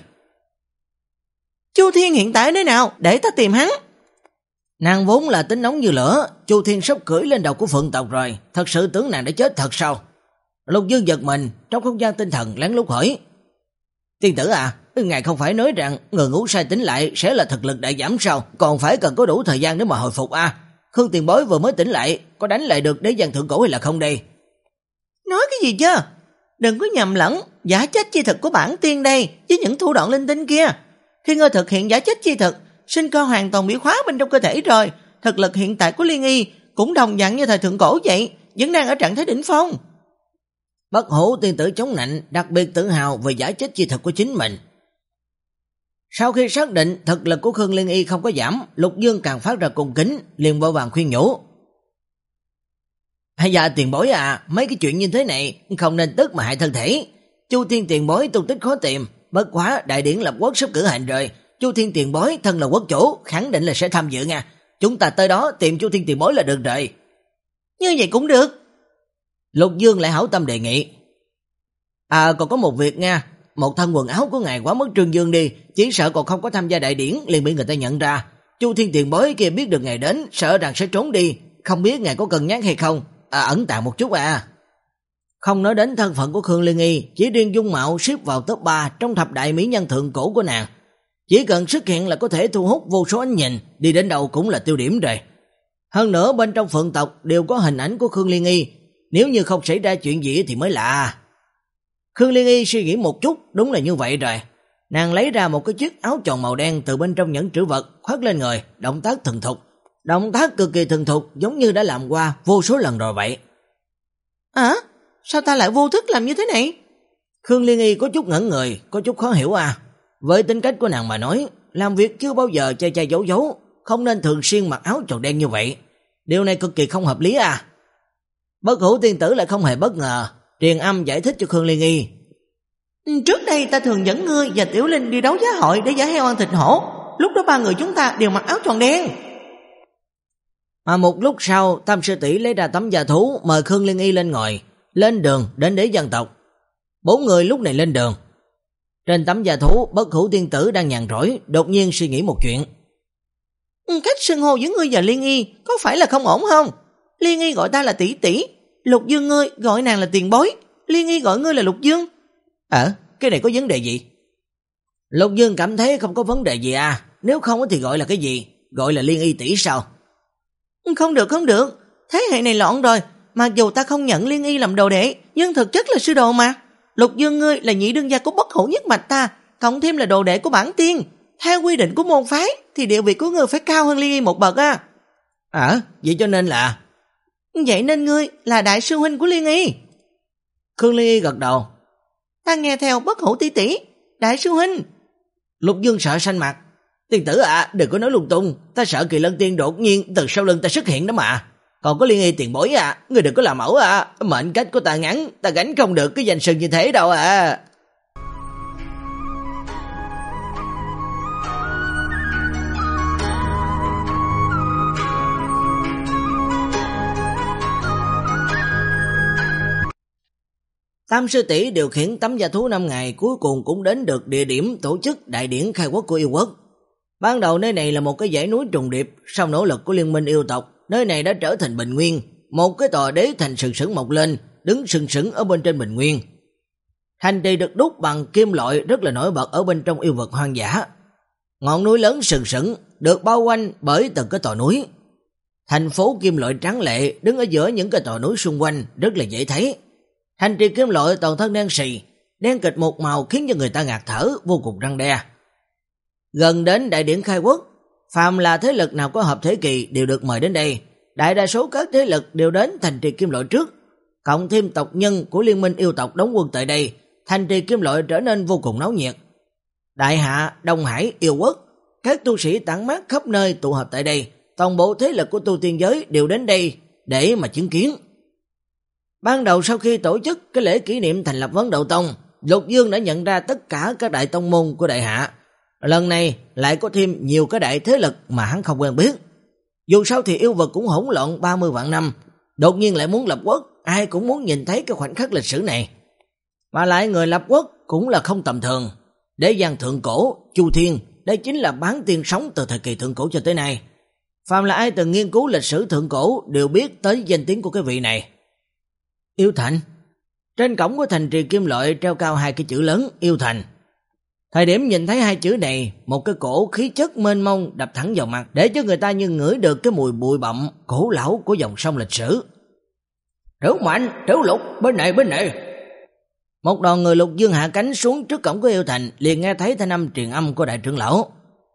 Chu Thiên hiện tại thế nào, để ta tìm hắn. Nàng vốn là tính nóng như lửa, Chu Thiên sắp cưỡi lên đầu của Phượng tộc rồi, thật sự tưởng nàng đã chết thật sao? Lục Dương giật mình, trong không gian tinh thần lén lút hỏi. Tiên tử à, ngài không phải nói rằng người ngủ say tỉnh lại sẽ là thực lực đại giảm sao, còn phải cần có đủ thời gian để mà hồi phục à? Khương tiền bối vừa mới tỉnh lại, có đánh lại được đế giang thượng cổ hay là không đây? Nói cái gì chứ? Đừng có nhầm lẫn giả chết chi thực của bản tiên đây với những thủ đoạn linh tinh kia. Khi ngươi thực hiện giả chết chi thực, sinh cơ hoàn toàn bị khóa bên trong cơ thể rồi, thực lực hiện tại của Liên Y cũng đồng dạng như thời thượng cổ vậy, vẫn đang ở trạng thái đỉnh phong. Bất hủ tiên tử chống nạnh, đặc biệt tự hào về giả chết chi thực của chính mình. Sau khi xác định thực lực của Khương Liên Y không có giảm, Lục Dương càng phát ra cung kính, liền vội vàng khuyên nhủ. Hay dạ tiền bối à, mấy cái chuyện như thế này không nên tức mà hại thân thể. Chu Thiên tiền bối tung tích khó tìm, bất quá đại điển lập quốc sắp cử hành rồi. Chu Thiên tiền bối thân là quốc chủ, khẳng định là sẽ tham dự nha. Chúng ta tới đó tìm Chu Thiên tiền bối là được rồi. Như vậy cũng được. Lục Dương lại hảo tâm đề nghị. À còn có một việc nha, một thân quần áo của ngài quá mất trương dương đi, chỉ sợ còn không có tham gia đại điển liền bị người ta nhận ra. Chu Thiên tiền bối kia biết được ngài đến, sợ rằng sẽ trốn đi, không biết ngài có cân nhắc hay không. À, ẩn tàng một chút à. Không nói đến thân phận của Khương Liên Y, chỉ riêng dung mạo xếp vào top ba trong thập đại mỹ nhân thượng cổ của nàng. Chỉ cần xuất hiện là có thể thu hút vô số ánh nhìn, đi đến đâu cũng là tiêu điểm rồi. Hơn nữa bên trong Phượng tộc đều có hình ảnh của Khương Liên Y, nếu như không xảy ra chuyện gì thì mới lạ. Khương Liên Y suy nghĩ một chút, đúng là như vậy rồi. Nàng lấy ra một cái chiếc áo tròn màu đen từ bên trong nhẫn trữ vật, khoác lên người, động tác thuần thục. Động tác cực kỳ thuần thục, giống như đã làm qua vô số lần rồi vậy. À, sao ta lại vô thức làm như thế này? Khương Liên Y có chút ngẩn người, có chút khó hiểu à. Với tính cách của nàng mà nói, làm việc chưa bao giờ che che giấu giấu, không nên thường xuyên mặc áo tròn đen như vậy. Điều này cực kỳ không hợp lý à. Bất Hữu tiên tử lại không hề bất ngờ, truyền âm giải thích cho Khương Liên Y. Trước đây ta thường dẫn ngươi và Tiểu Linh đi đấu giá hội để giả heo ăn thịt hổ, lúc đó ba người chúng ta đều mặc áo tròn đen. Mà một lúc sau, Tam sư tỷ lấy ra tấm da thú mời Khương Liên Y lên ngồi, lên đường đến đế dân tộc. Bốn người lúc này lên đường. Trên tấm da thú, Bất Hữu tiên tử đang nhàn rỗi, đột nhiên suy nghĩ một chuyện. Cách xưng hô với ngươi và Liên Y có phải là không ổn không? Liên Y gọi ta là tỷ tỷ, Lục Dương ngươi gọi nàng là tiền bối, Liên Y gọi ngươi là Lục Dương. Ờ, cái này có vấn đề gì? Lục Dương cảm thấy không có vấn đề gì à, nếu không thì gọi là cái gì? Gọi là Liên Y tỷ sao? Không được, không được, thế hệ này loạn rồi, mặc dù ta không nhận Liên Y làm đồ đệ, nhưng thực chất là sư đồ mà. Lục Dương ngươi là nhị đương gia của Bất Hữu nhất mạch ta, cộng thêm là đồ đệ của bản tiên. Theo quy định của môn phái thì địa vị của ngươi phải cao hơn Liên Y một bậc à. À, vậy cho nên là... Vậy nên ngươi là đại sư huynh của Liên Y. Khương Liên Y gật đầu. Ta nghe theo Bất Hữu tỷ tỷ, đại sư huynh. Lục Dương sợ xanh mặt. Tiên tử ạ, à, đừng có nói lung tung, ta sợ Kỳ Lân Tiên đột nhiên từ sau lưng ta xuất hiện đó mà. Còn có Liên Y tiền bối à, ngươi đừng có làm ẩu à, mệnh cách của ta ngắn, ta gánh không được cái danh sừng như thế đâu à. Tam sư tỷ điều khiển tấm da thú năm ngày cuối cùng cũng đến được địa điểm tổ chức đại điển khai quốc của yêu quốc. Ban đầu nơi này là một cái dãy núi trùng điệp, sau nỗ lực của liên minh yêu tộc, nơi này đã trở thành bình nguyên, một cái tòa đế thành sừng sững mọc lên, đứng sừng sững ở bên trên bình nguyên. Thành trì được đúc bằng kim loại rất là nổi bật ở bên trong yêu vật hoang dã. Ngọn núi lớn sừng sững được bao quanh bởi từng cái tòa núi. Thành phố kim loại trắng lệ đứng ở giữa những cái tòa núi xung quanh rất là dễ thấy. Thành trì kim loại toàn thân đen xì, đen kịch một màu khiến cho người ta ngạt thở, vô cùng răng đe. Gần đến đại điển khai quốc, phàm là thế lực nào có hợp thế kỳ đều được mời đến đây. Đại đa số các thế lực đều đến thành trì kim loại trước, cộng thêm tộc nhân của liên minh yêu tộc đóng quân tại đây, thành trì kim loại trở nên vô cùng náo nhiệt. Đại Hạ, Đông Hải, yêu quốc, các tu sĩ tản mát khắp nơi tụ họp tại đây, toàn bộ thế lực của tu tiên giới đều đến đây để mà chứng kiến. Ban đầu sau khi tổ chức cái lễ kỷ niệm thành lập Vấn Đạo Tông, Lục Dương đã nhận ra tất cả các đại tông môn của Đại Hạ. Lần này lại có thêm nhiều cái đại thế lực mà hắn không quen biết. Dù sao thì yêu vật cũng hỗn loạn ba mươi vạn năm, đột nhiên lại muốn lập quốc, ai cũng muốn nhìn thấy cái khoảnh khắc lịch sử này. Mà lại người lập quốc cũng là không tầm thường. Đế giang thượng cổ, Chu Thiên, đây chính là bán tiên sống từ thời kỳ thượng cổ cho tới nay. Phàm là ai từng nghiên cứu lịch sử thượng cổ đều biết tới danh tiếng của cái vị này. Yêu Thành. Trên cổng của thành trì kim loại treo cao hai cái chữ lớn Yêu Thành. Thời điểm nhìn thấy hai chữ này, một cái cổ khí chất mênh mông đập thẳng vào mặt, để cho người ta như ngửi được cái mùi bụi bặm cổ lão của dòng sông lịch sử. Trữ Mạnh, Trữ Lục, bên này, bên này. Một đoàn người Lục Dương hạ cánh xuống trước cổng của Yêu Thành, liền nghe thấy thanh âm truyền âm của đại trưởng lão.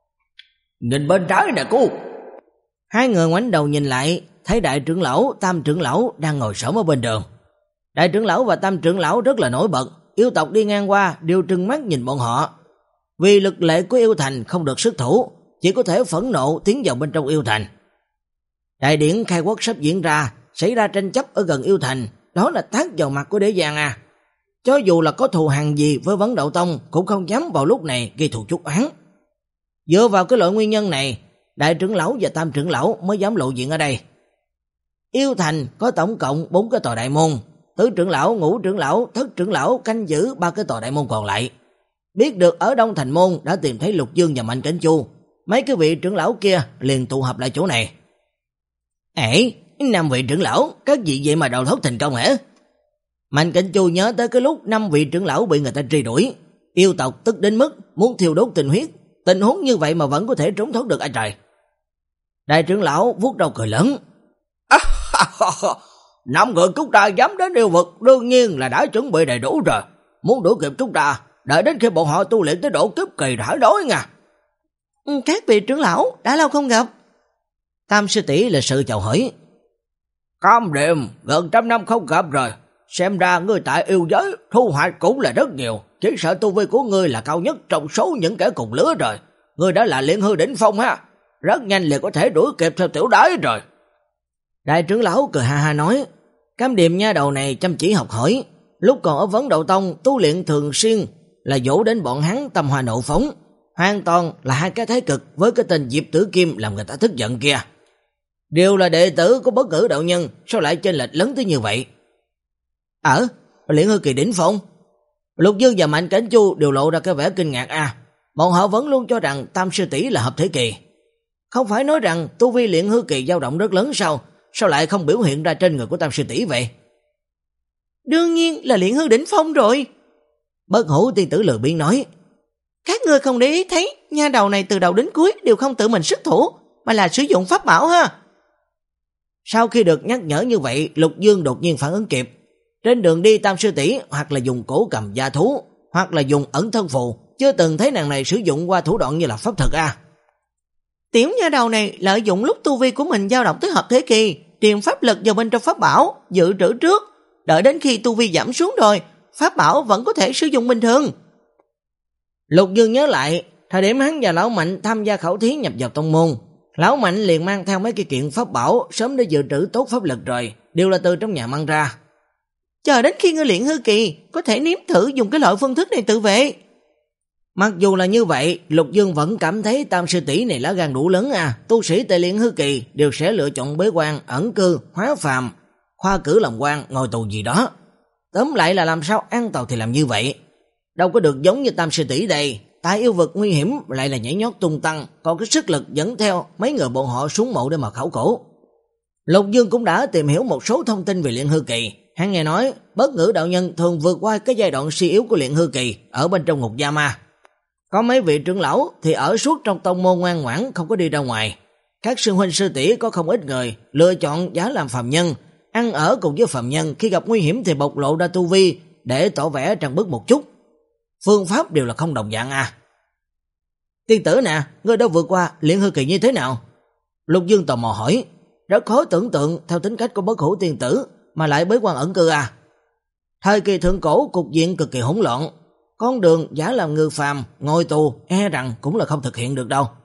Nhìn bên trái nè cô. Hai người ngoảnh đầu nhìn lại, thấy đại trưởng lão, tam trưởng lão đang ngồi xổm ở bên đường. Đại trưởng lão và tam trưởng lão rất là nổi bật, yêu tộc đi ngang qua đều trừng mắt nhìn bọn họ. Vì lực lệ của yêu thành không được xuất thủ, chỉ có thể phẫn nộ tiến vào bên trong yêu thành. Đại điển khai quốc sắp diễn ra, xảy ra tranh chấp ở gần yêu thành, đó là tát vào mặt của Đế Giang à. Cho dù là có thù hằn gì với Vấn Đạo Tông cũng không dám vào lúc này gây thù chuốc oán. Dựa vào cái loại nguyên nhân này, đại trưởng lão và tam trưởng lão mới dám lộ diện ở đây. Yêu thành có tổng cộng bốn cái tòa đại môn, tứ trưởng lão, ngũ trưởng lão, thất trưởng lão canh giữ ba cái tòa đại môn còn lại. Biết được ở Đông Thành Môn đã tìm thấy Lục Dương và Mạnh Cảnh Chu, mấy cái vị trưởng lão kia liền tụ họp lại chỗ này. Ê, năm vị trưởng lão, các vị vậy mà đầu thốt thành công hả? Mạnh Cảnh Chu nhớ tới cái lúc năm vị trưởng lão bị người ta truy đuổi, yêu tộc tức đến mức muốn thiêu đốt tình huyết, tình huống như vậy mà vẫn có thể trốn thoát được ai trời. Đại trưởng lão vuốt đầu cười lớn. Năm người chúng ta dám đến yêu vực đương nhiên là đã chuẩn bị đầy đủ rồi. Muốn đuổi kịp chúng ta, đợi đến khi bọn họ tu luyện tới độ kiếp kỳ đã đói nha. Các vị trưởng lão đã lâu không gặp. Tam sư tỷ là sự chào hỏi. Cam Điềm, gần trăm năm không gặp rồi. Xem ra ngươi tại yêu giới thu hoạch cũng là rất nhiều. Chỉ sợ tu vi của ngươi là cao nhất trong số những kẻ cùng lứa rồi. Ngươi đã là luyện hư đỉnh phong ha. Rất nhanh liền có thể đuổi kịp theo tiểu đái rồi. Đại trưởng lão cười ha ha nói. Cam Điềm nha đầu này chăm chỉ học hỏi. Lúc còn ở Vấn Đạo Tông tu luyện thường xuyên là dỗ đến bọn hắn tâm hoa nộ phóng. Hoàn toàn là hai cái thái cực với cái tên Diệp Tử Kim làm người ta tức giận kia. Đều là đệ tử của Bất Tử đạo nhân, sao lại chênh lệch lớn tới như vậy? Ở, luyện hư kỳ đỉnh phong. Lục Dương và Mạnh Cảnh Chu đều lộ ra cái vẻ kinh ngạc à. Bọn họ vẫn luôn cho rằng Tam sư tỷ là hợp thể kỳ. Không phải nói rằng tu vi luyện hư kỳ dao động rất lớn sao? Sao lại không biểu hiện ra trên người của Tam sư tỷ vậy? Đương nhiên là luyện hư đỉnh phong rồi. Bất Hủ tiên tử lười biếng nói. Các ngươi không để ý thấy nha đầu này từ đầu đến cuối đều không tự mình xuất thủ, mà là sử dụng pháp bảo ha. Sau khi được nhắc nhở như vậy, Lục Dương đột nhiên phản ứng kịp. Trên đường đi Tam sư tỷ hoặc là dùng cổ cầm gia thú, hoặc là dùng ẩn thân phù, chưa từng thấy nàng này sử dụng qua thủ đoạn như là pháp thuật à. Tiểu nha đầu này lợi dụng lúc tu vi của mình dao động tới hợp thế kỳ, truyền pháp lực vào bên trong pháp bảo, dự trữ trước, đợi đến khi tu vi giảm xuống rồi, pháp bảo vẫn có thể sử dụng bình thường. Lục Dương nhớ lại, thời điểm hắn và Lão Mạnh tham gia khảo thí nhập vào tông môn, Lão Mạnh liền mang theo mấy cái kiện pháp bảo sớm để dự trữ tốt pháp lực rồi, đều là từ trong nhà mang ra. Chờ đến khi ngươi luyện hư kỳ, có thể nếm thử dùng cái loại phương thức này tự vệ. Mặc dù là như vậy, Lục Dương vẫn cảm thấy Tam sư tỷ này lá gan đủ lớn à, tu sĩ tại luyện hư kỳ đều sẽ lựa chọn bế quan, ẩn cư, hóa phàm, khoa cử làm quan, ngồi tù gì đó. Tóm lại là làm sao an toàn thì làm như vậy. Đâu có được giống như Tam sư tỷ đây, tại yêu vực nguy hiểm lại là nhảy nhót tung tăng, còn cái sức lực dẫn theo mấy người bọn họ xuống mộ để mà khảo cổ. Lục Dương cũng đã tìm hiểu một số thông tin về luyện hư kỳ. Hắn nghe nói Bất Ngữ đạo nhân thường vượt qua cái giai đoạn suy yếu của luyện hư kỳ ở bên trong ngục gia ma. Có mấy vị trưởng lão thì ở suốt trong tông môn ngoan ngoãn không có đi ra ngoài. Các sư huynh sư tỷ có không ít người lựa chọn giá làm phàm nhân, ăn ở cùng với phàm nhân, khi gặp nguy hiểm thì bộc lộ ra tu vi để tỏ vẻ trăng bức một chút. Phương pháp đều là không đồng dạng à. Tiên tử nè, ngươi đã vượt qua luyện hư kỳ như thế nào? Lục Dương tò mò hỏi. Rất khó tưởng tượng theo tính cách của Bất Hủ tiên tử mà lại bế quan ẩn cư à. Thời kỳ thượng cổ cục diện cực kỳ hỗn loạn, con đường giả làm ngư phàm, ngồi tù e rằng cũng là không thực hiện được đâu.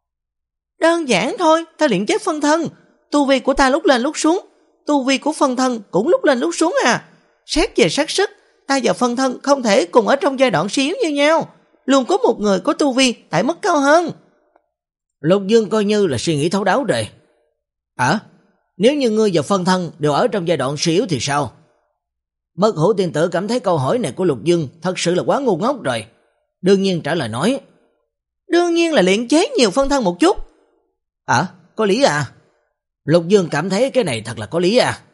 Đơn giản thôi, ta luyện chế phân thân, tu vi của ta lúc lên lúc xuống, tu vi của phân thân cũng lúc lên lúc xuống à. Xét về xác sức, ta và phân thân không thể cùng ở trong giai đoạn suy yếu như nhau, luôn có một người có tu vi tại mức cao hơn. Lục Dương coi như là suy nghĩ thấu đáo rồi. À, nếu như ngươi và phân thân đều ở trong giai đoạn suy yếu thì sao? Bất Hủ tiên tử cảm thấy câu hỏi này của Lục Dương thật sự là quá ngu ngốc rồi. Đương nhiên trả lời nói. Đương nhiên là luyện chế nhiều phân thân một chút. À, có lý à? Lục Dương cảm thấy cái này thật là có lý à.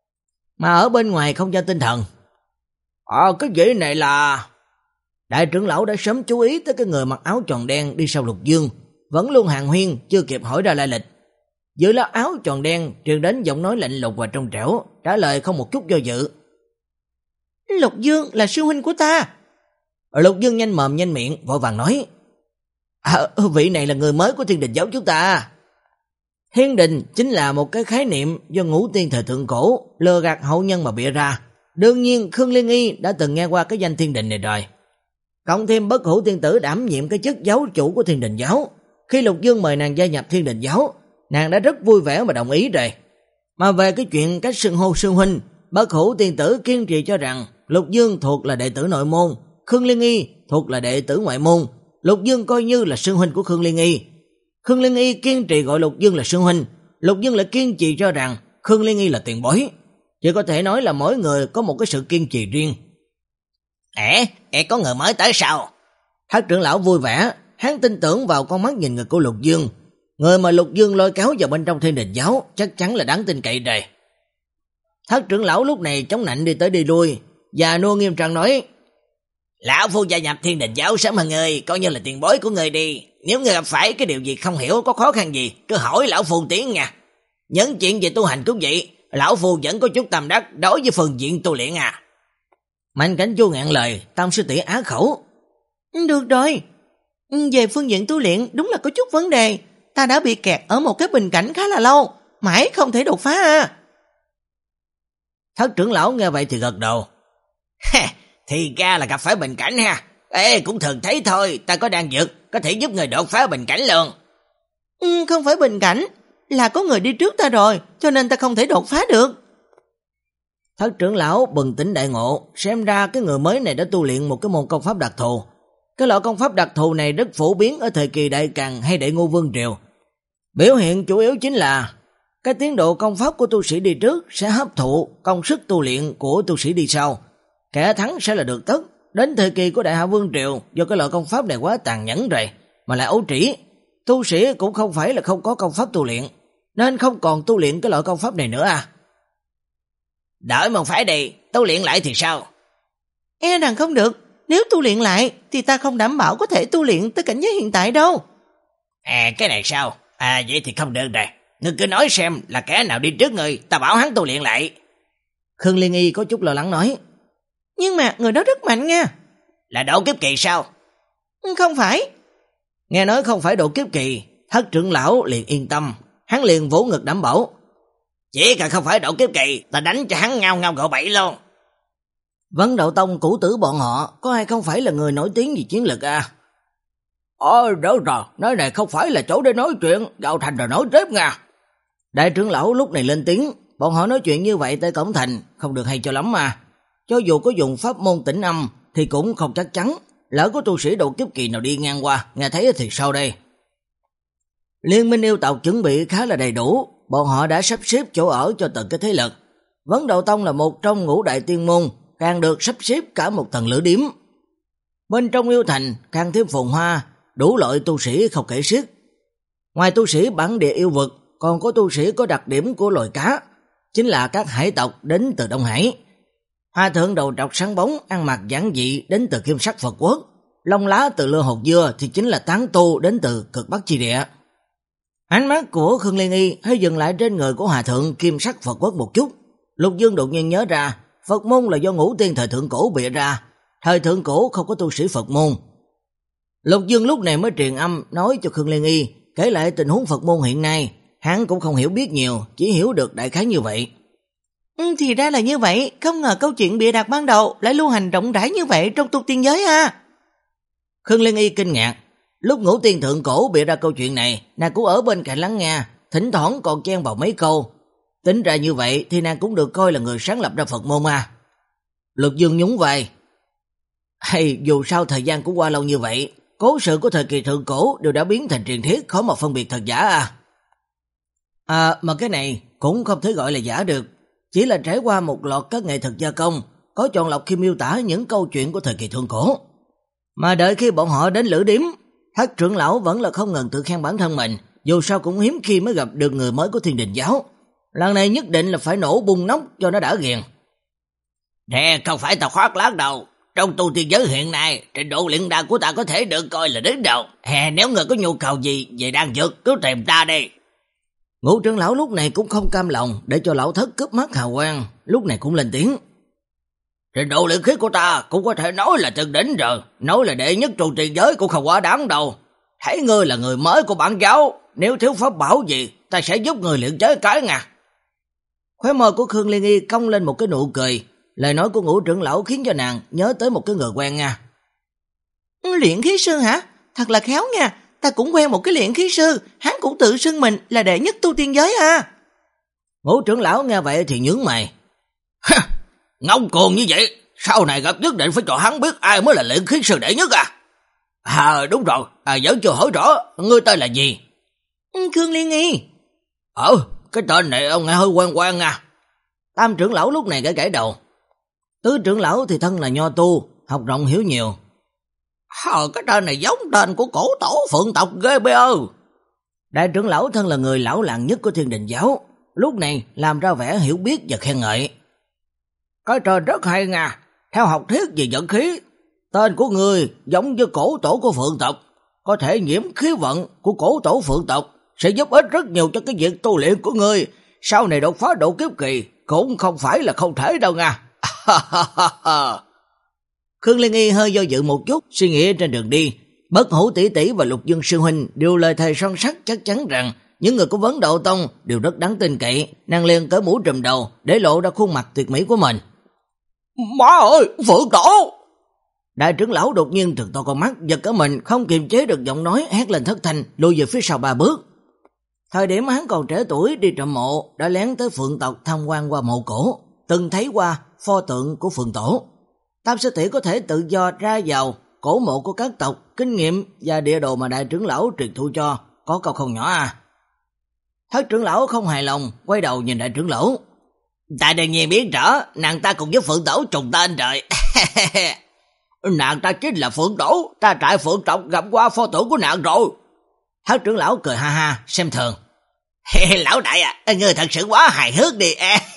Mà ở bên ngoài không gian tinh thần. À, cái gì này là... Đại trưởng lão đã sớm chú ý tới cái người mặc áo tròn đen đi sau Lục Dương, vẫn luôn hàng huyên chưa kịp hỏi ra lai lịch. Dưới lá áo tròn đen truyền đến giọng nói lạnh lùng và trong trẻo, trả lời không một chút do dự. Lục Dương là sư huynh của ta. Lục Dương nhanh mồm nhanh miệng vội vàng nói. À, vị này là người mới của Thiên Đình giáo chúng ta. Thiên Đình chính là một cái khái niệm do Ngũ Tiên thời thượng cổ lừa gạt hậu nhân mà bịa ra. Đương nhiên Khương Liên Y đã từng nghe qua cái danh Thiên Đình này rồi. Cộng thêm Bất Hủ tiên tử đảm nhiệm cái chức giáo chủ của Thiên Đình giáo. Khi Lục Dương mời nàng gia nhập Thiên Đình giáo, nàng đã rất vui vẻ mà đồng ý rồi. Mà về cái chuyện cách xưng hô sư huynh, Bất Hủ tiên tử kiên trì cho rằng Lục Dương thuộc là đệ tử nội môn, Khương Liên Y thuộc là đệ tử ngoại môn. Lục Dương coi như là sư huynh của Khương Liên Y. Khương Liên Y kiên trì gọi Lục Dương là sư huynh, Lục Dương lại kiên trì cho rằng Khương Liên Y là tiền bối. Chỉ có thể nói là mỗi người có một cái sự kiên trì riêng. Ê, ê có người mới tới sao? Hắc trưởng lão vui vẻ, hắn tin tưởng vào con mắt nhìn người của Lục Dương. Người mà Lục Dương lôi kéo vào bên trong Thiên Đình giáo chắc chắn là đáng tin cậy rồi. Hắc trưởng lão lúc này chống nạnh đi tới đi lui, và nua nghiêm trang nói: Lão phu gia nhập Thiên Đình giáo sớm hơn người, coi như là tiền bối của người đi. Nếu người gặp phải cái điều gì không hiểu, có khó khăn gì, cứ hỏi lão phu tiếng nha. Những chuyện về tu hành cũng vậy, lão phu vẫn có chút tâm đắc đối với phương diện tu luyện à. Mạnh Cảnh Chu ngạn lời, Tam sư tỷ á khẩu: Được rồi, về phương diện tu luyện đúng là có chút vấn đề. Ta đã bị kẹt ở một cái bình cảnh khá là lâu, mãi không thể đột phá à. Thất trưởng lão nghe vậy thì gật đầu: Ha, thì ra là gặp phải bình cảnh ha. Ê, cũng thường thấy thôi, ta có đan dược có thể giúp người đột phá bình cảnh luôn. Ừ, không phải bình cảnh, là có người đi trước ta rồi, cho nên ta không thể đột phá được. Thất trưởng lão bừng tỉnh đại ngộ, xem ra cái người mới này đã tu luyện một cái môn công pháp đặc thù. Cái loại công pháp đặc thù này rất phổ biến ở thời kỳ Đại Càn hay Đại Ngô Vương Triều. Biểu hiện chủ yếu chính là cái tiến độ công pháp của tu sĩ đi trước sẽ hấp thụ công sức tu luyện của tu sĩ đi sau. Kẻ thắng sẽ là được tất. Đến thời kỳ của Đại Hạ Vương Triều, do cái loại công pháp này quá tàn nhẫn rồi, mà lại ấu trĩ, tu sĩ cũng không phải là không có công pháp tu luyện, nên không còn tu luyện cái loại công pháp này nữa à. Đợi một phải đi, tu luyện lại thì sao? E rằng không được, nếu tu luyện lại thì ta không đảm bảo có thể tu luyện tới cảnh giới hiện tại đâu. À, cái này sao? À, vậy thì không được rồi. Ngươi cứ nói xem là kẻ nào đi trước ngươi, ta bảo hắn tu luyện lại. Khương Liên Y có chút lo lắng nói: Nhưng mà người đó rất mạnh nha. Là độ kiếp kỳ sao? Không phải. Nghe nói không phải độ kiếp kỳ, Thất trưởng lão liền yên tâm, hắn liền vỗ ngực đảm bảo: Chỉ cần không phải độ kiếp kỳ, ta đánh cho hắn ngao ngao gạo bậy luôn. Vấn Đạo Tông cũ tử bọn họ có ai không phải là người nổi tiếng về chiến lực à? Ôi đỡ rồi, nơi này không phải là chỗ để nói chuyện, vào thành rồi nói tiếp nha. Đại trưởng lão lúc này lên tiếng: Bọn họ nói chuyện như vậy tới cổng thành không được hay cho lắm mà. Cho dù có dùng pháp môn tĩnh âm thì cũng không chắc chắn, lỡ có tu sĩ độ kiếp kỳ nào đi ngang qua, nghe thấy thì sao đây? Liên minh yêu tộc chuẩn bị khá là đầy đủ, bọn họ đã sắp xếp chỗ ở cho từng cái thế lực. Vấn Đạo Tông là một trong ngũ đại tiên môn, càng được sắp xếp cả một tầng lửa điếm. Bên trong yêu thành càng thêm phồn hoa, đủ loại tu sĩ không kể xiết. Ngoài tu sĩ bản địa yêu vực, còn có tu sĩ có đặc điểm của loài cá, chính là các hải tộc đến từ Đông Hải. Hòa thượng đầu trọc sáng bóng, ăn mặc giản dị đến từ Kim Sắc Phật Quốc, lông lá từ lơ hột dưa thì chính là tán tu đến từ cực Bắc chi địa. Ánh mắt của Khương Liên Y hơi dừng lại trên người của Hòa thượng Kim Sắc Phật Quốc một chút. Lục Dương đột nhiên nhớ ra, Phật môn là do Ngũ Tiên thời thượng cổ bịa ra, thời thượng cổ không có tu sĩ Phật môn. Lục Dương lúc này mới truyền âm nói cho Khương Liên Y kể lại tình huống Phật môn hiện nay. Hắn cũng không hiểu biết nhiều, chỉ hiểu được đại khái như vậy. Ừ, thì ra là như vậy, không ngờ câu chuyện bịa đặt ban đầu lại lưu hành rộng rãi như vậy trong tu tiên giới ha. Khương Liên Y kinh ngạc, lúc Ngũ Tiên thượng cổ bịa ra câu chuyện này, nàng cũng ở bên cạnh lắng nghe, thỉnh thoảng còn chen vào mấy câu. Tính ra như vậy thì nàng cũng được coi là người sáng lập ra Phật môn à. Lục Dương nhún vai: Hay dù sao thời gian cũng qua lâu như vậy, cố sự của thời kỳ thượng cổ đều đã biến thành truyền thuyết, khó mà phân biệt thật giả à. À mà cái này cũng không thể gọi là giả được, chỉ là trải qua một loạt các nghệ thuật gia công, có chọn lọc khi miêu tả những câu chuyện của thời kỳ thượng cổ. Mà đợi khi bọn họ đến lữ điếm, Thất trưởng lão vẫn là không ngừng tự khen bản thân mình, dù sao cũng hiếm khi mới gặp được người mới của Thiên Đình giáo. Lần này nhất định là phải nổ bung nóc cho nó đã ghiền. Nè, không phải tao khoác lác đâu. Trong tu tiên giới hiện nay, trình độ luyện đan của ta có thể được coi là đứng đầu. Hè, nếu người có nhu cầu gì về đan dược, cứ tìm ta đi. Ngũ trưởng lão lúc này cũng không cam lòng để cho lão thất cướp mắt hào quang, lúc này cũng lên tiếng: Trình độ luyện khí của ta cũng có thể nói là từng đỉnh rồi, nói là đệ nhất trong tiền giới cũng không quá đáng đâu. Thấy ngươi là người mới của bản giáo, nếu thiếu pháp bảo gì, ta sẽ giúp người luyện chế cái nha. Khóe môi của Khương Liên Y cong lên một cái nụ cười, lời nói của Ngũ trưởng lão khiến cho nàng nhớ tới một cái người quen nha. Luyện khí sư hả? Thật là khéo nha, ta cũng quen một cái luyện khí sư, hắn cũng tự xưng mình là đệ nhất tu tiên giới à. Ngũ trưởng lão nghe vậy thì nhướng mày. Ngông cuồng như vậy, sau này gặp nhất định phải cho hắn biết ai mới là luyện khí sư đệ nhất à. À đúng rồi, à, vẫn chưa hỏi rõ, ngươi tên là gì? Khương Liên Nghi. Ờ, cái tên này ông nghe hơi quen quen à. Tam trưởng lão lúc này gãi gãi đầu. Tứ trưởng lão thì thân là nho tu, học rộng hiểu nhiều. Ờ, cái tên này giống tên của cổ tổ phượng tộc ghê bê ơ. Đại trưởng lão thân là người lão làng nhất của Thiên Đình giáo, lúc này làm ra vẻ hiểu biết và khen ngợi. Cái tên rất hay nha, theo học thuyết về vận khí, tên của người giống như cổ tổ của phượng tộc, có thể nhiễm khí vận của cổ tổ phượng tộc, sẽ giúp ích rất nhiều cho cái việc tu luyện của người, sau này đột phá độ kiếp kỳ cũng không phải là không thể đâu nha. Khương Liên Nghi hơi do dự một chút, suy nghĩ trên đường đi. Bất Hủ tỷ tỷ và Lục Dương sư huynh đều lời thề son sắt chắc chắn rằng những người của Vấn Đạo Tông đều rất đáng tin cậy. Nàng liền cởi mũ trùm đầu để lộ ra khuôn mặt tuyệt mỹ của mình. Má ơi, Phượng Tổ! Đại trưởng lão đột nhiên trừng to con mắt, giật cả mình không kiềm chế được giọng nói, hét lên thất thanh, lùi về phía sau ba bước. Thời điểm hắn còn trẻ tuổi đi trộm mộ, đã lén tới Phượng tộc tham quan qua mộ cổ, từng thấy qua pho tượng của Phượng Tổ. Tam sư tỷ có thể tự do ra vào cổ mộ của các tộc, kinh nghiệm và địa đồ mà đại trưởng lão truyền thụ cho có câu không nhỏ à. Thất trưởng lão không hài lòng, quay đầu nhìn đại trưởng lão. Ta đương nhiên biết rõ, nàng ta cùng với Phượng Tổ trùng tên rồi. Nàng ta chính là Phượng Tổ, ta trại Phượng tộc gặp qua pho tượng của nàng rồi. Thất trưởng lão cười ha ha, xem thường. Lão đại à, ngươi thật sự quá hài hước đi.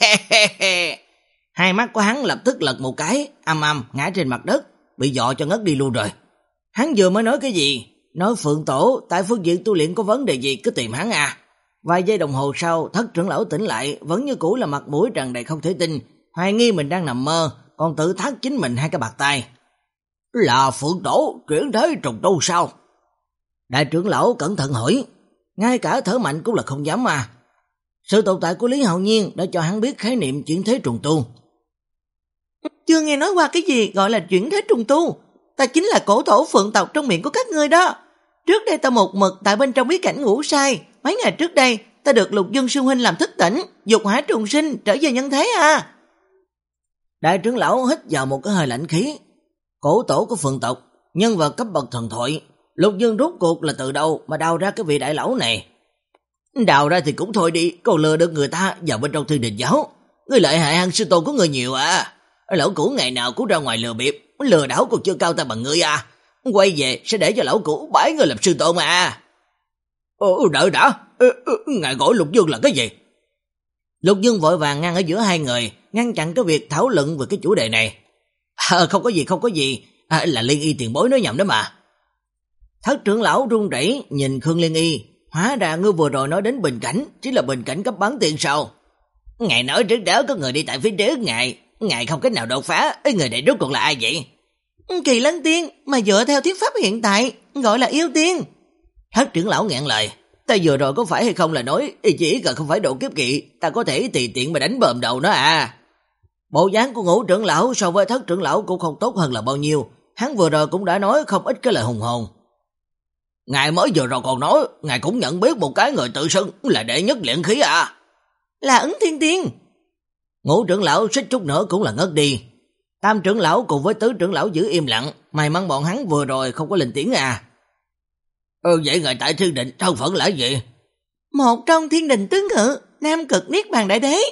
Hai mắt của hắn lập tức lật một cái, âm âm ngã trên mặt đất, bị dọ cho ngất đi luôn rồi. Hắn vừa mới nói cái gì? Nói Phượng Tổ tại phương diện tu luyện có vấn đề gì cứ tìm hắn à. Vài giây đồng hồ sau, thất trưởng lão tỉnh lại, vẫn như cũ là mặt mũi tràn đầy không thể tin, hoài nghi mình đang nằm mơ, còn tự thác chính mình hai cái bạc tay. Là Phượng Tổ chuyển thế trùng tu sao? Đại trưởng lão cẩn thận hỏi, ngay cả thở mạnh cũng là không dám mà. Sự tồn tại của Lý Hạo Nhiên đã cho hắn biết khái niệm chuyển thế trùng tu. Chưa nghe nói qua cái gì gọi là chuyển thế trùng tu. Ta chính là cổ tổ Phượng tộc trong miệng của các ngươi đó. Trước đây ta một mực tại bên trong bí cảnh ngủ say. Mấy ngày trước đây ta được Lục Dương sư huynh làm thức tỉnh, dục hỏa trùng sinh trở về nhân thế à. Đại trưởng lão hít vào một cái hơi lạnh khí. Cổ tổ của Phượng tộc, nhân vật cấp bậc thần thoại, Lục Dương rốt cuộc là từ đâu mà đào ra cái vị đại lão này? Đào ra thì cũng thôi đi, còn lừa được người ta vào bên trong Thiên Đình giáo. Ngươi lợi hại hơn sư tôn của người nhiều à. Lão cũ ngày nào cũng ra ngoài lừa bịp, lừa đảo còn chưa cao ta bằng ngươi à. Quay về sẽ để cho lão cũ bái ngươi làm sư tôn à. Ồ, đợi đã, ừ, ừ, ngài gọi Lục Dương là cái gì? Lục Dương vội vàng ngăn ở giữa hai người, ngăn chặn cái việc thảo luận về cái chủ đề này. À, không có gì, không có gì, à, là Liên Y tiền bối nói nhầm đó mà. Thất trưởng lão run rẩy nhìn Khương Liên Y, hóa ra ngươi vừa rồi nói đến bình cảnh, chính là bình cảnh cấp bán tiên sao? Ngài nói trước đó có người đi tại phía trước ngài, ngài không cách nào đột phá, người này rốt cuộc là ai vậy? Kỳ Lân Tiên, mà dựa theo thuyết pháp hiện tại, gọi là yêu tiên. Thất trưởng lão nghẹn lời, ta vừa rồi có phải hay không là nói, chỉ cần không phải độ kiếp kỵ, ta có thể tùy tiện mà đánh bờm đầu nó à. Bộ dáng của Ngũ trưởng lão so với thất trưởng lão cũng không tốt hơn là bao nhiêu, hắn vừa rồi cũng đã nói không ít cái lời hùng hồn. Ngài mới vừa rồi còn nói, ngài cũng nhận biết một cái người tự xưng là đệ nhất luyện khí à. Là Ứng Thiên Tiên. Ngũ trưởng lão xích chút nữa cũng là ngất đi. Tam trưởng lão cùng với tứ trưởng lão giữ im lặng, may mắn bọn hắn vừa rồi không có lên tiếng à. Ừ, vậy ngài tại Thiên Đình thân phận là gì? Một trong Thiên Đình tướng ngự, Nam Cực Niết Bàn Đại Đế.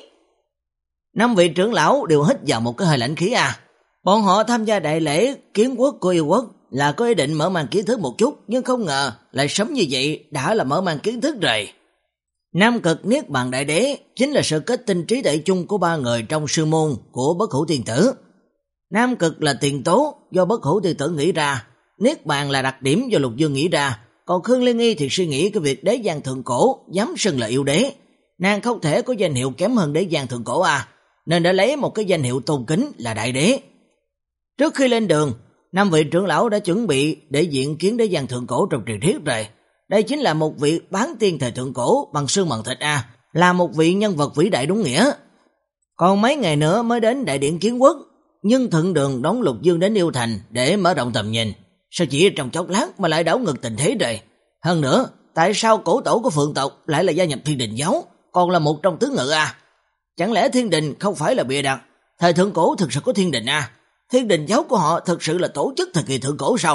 Năm vị trưởng lão đều hít vào một cái hơi lạnh khí à. Bọn họ tham gia đại lễ kiến quốc của yêu quốc là có ý định mở màn kiến thức một chút, nhưng không ngờ lại sớm như vậy đã là mở màn kiến thức rồi. Nam Cực Niết Bàn Đại Đế chính là sự kết tinh trí tuệ chung của ba người trong sư môn của Bất Hủ Tiên Tử. Nam Cực là tiền tố do Bất Hủ Tiên Tử nghĩ ra, Niết Bàn là đặc điểm do Lục Dương nghĩ ra, còn Khương Liên Nghi thì suy nghĩ cái việc đế giang thượng cổ dám xưng là yêu đế. Nàng không thể có danh hiệu kém hơn đế giang thượng cổ à, nên đã lấy một cái danh hiệu tôn kính là đại đế. Trước khi lên đường, năm vị trưởng lão đã chuẩn bị để diện kiến đế giang thượng cổ trong truyền thuyết rồi. Đây chính là một vị bán tiên thời thượng cổ bằng xương bằng thịt à, là một vị nhân vật vĩ đại đúng nghĩa. Còn mấy ngày nữa mới đến đại điện kiến quốc, nhưng thuận đường đón Lục Dương đến Yêu Thành để mở rộng tầm nhìn. Sao chỉ trong chốc lát mà lại đảo ngược tình thế rồi? Hơn nữa, tại sao cổ tổ của Phượng tộc lại là gia nhập Thiên Đình giáo, còn là một trong tứ ngự à? Chẳng lẽ Thiên Đình không phải là bịa đặt? Thời thượng cổ thực sự có Thiên Đình à? Thiên Đình giáo của họ thực sự là tổ chức thời kỳ thượng cổ sao?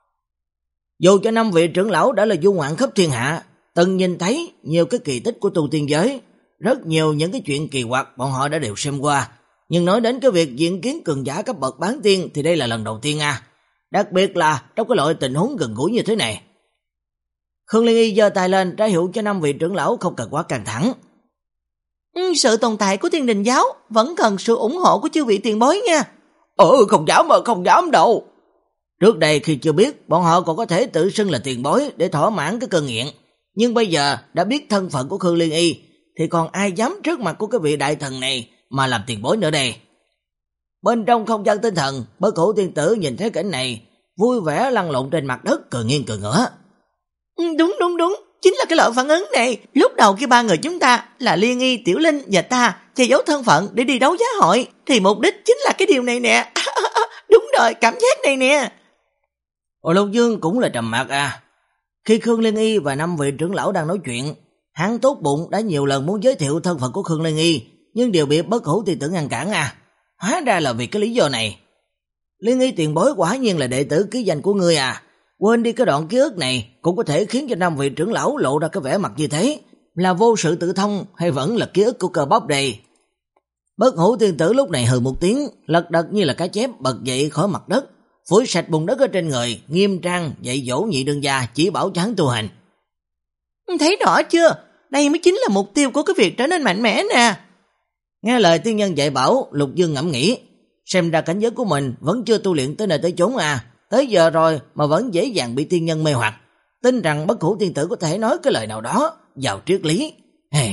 Dù cho năm vị trưởng lão đã là du ngoạn khắp thiên hạ, từng nhìn thấy nhiều cái kỳ tích của tu tiên giới, rất nhiều những cái chuyện kỳ quặc bọn họ đã đều xem qua, nhưng nói đến cái việc diện kiến cường giả cấp bậc bán tiên thì đây là lần đầu tiên à, đặc biệt là trong cái loại tình huống gần gũi như thế này. Khương Liên Y giơ tay lên ra hiệu cho năm vị trưởng lão không cần quá căng thẳng. Ừ, sự tồn tại của Thiên Đình giáo vẫn cần sự ủng hộ của chư vị tiền bối nha. Ừ, không dám mà không dám đâu. Trước đây khi chưa biết, bọn họ còn có thể tự xưng là tiền bối để thỏa mãn cái cơn nghiện, nhưng bây giờ đã biết thân phận của Khương Liên Y thì còn ai dám trước mặt của cái vị đại thần này mà làm tiền bối nữa đây. Bên trong không gian tinh thần, Bất Hủ tiên tử nhìn thấy cảnh này, vui vẻ lăn lộn trên mặt đất, cười nghiêng cười ngửa. Ừ, đúng đúng đúng, chính là cái loại phản ứng này. Lúc đầu khi ba người chúng ta là Liên Y, Tiểu Linh và ta che giấu thân phận để đi đấu giá hội, thì mục đích chính là cái điều này nè. Đúng rồi, cảm giác này nè. Hồ Lục Dương cũng là trầm mặc à. Khi Khương Liên Y và năm vị trưởng lão đang nói chuyện, hắn tốt bụng đã nhiều lần muốn giới thiệu thân phận của Khương Liên Y, nhưng đều bị Bất Hủ tiên tử ngăn cản à. Hóa ra là vì cái lý do này. Liên Y tiền bối quả nhiên là đệ tử ký danh của ngươi à. Quên đi cái đoạn ký ức này cũng có thể khiến cho năm vị trưởng lão lộ ra cái vẻ mặt như thế, là vô sự tự thông hay vẫn là ký ức của cơ bắp đây. Bất Hủ tiên tử lúc này hừ một tiếng, lật đật như là cá chép bật dậy khỏi mặt đất, phủi sạch bùn đất ở trên người, nghiêm trang dạy dỗ nhị đương gia chỉ bảo cho hắn tu hành. Thấy rõ chưa? Đây mới chính là mục tiêu của cái việc trở nên mạnh mẽ nè. Nghe lời tiên nhân dạy bảo, Lục Dương ngẫm nghĩ, xem ra cảnh giới của mình vẫn chưa tu luyện tới nơi tới chốn à, tới giờ rồi mà vẫn dễ dàng bị tiên nhân mê hoặc, tin rằng Bất Hủ tiên tử có thể nói cái lời nào đó vào triết lý. Hey.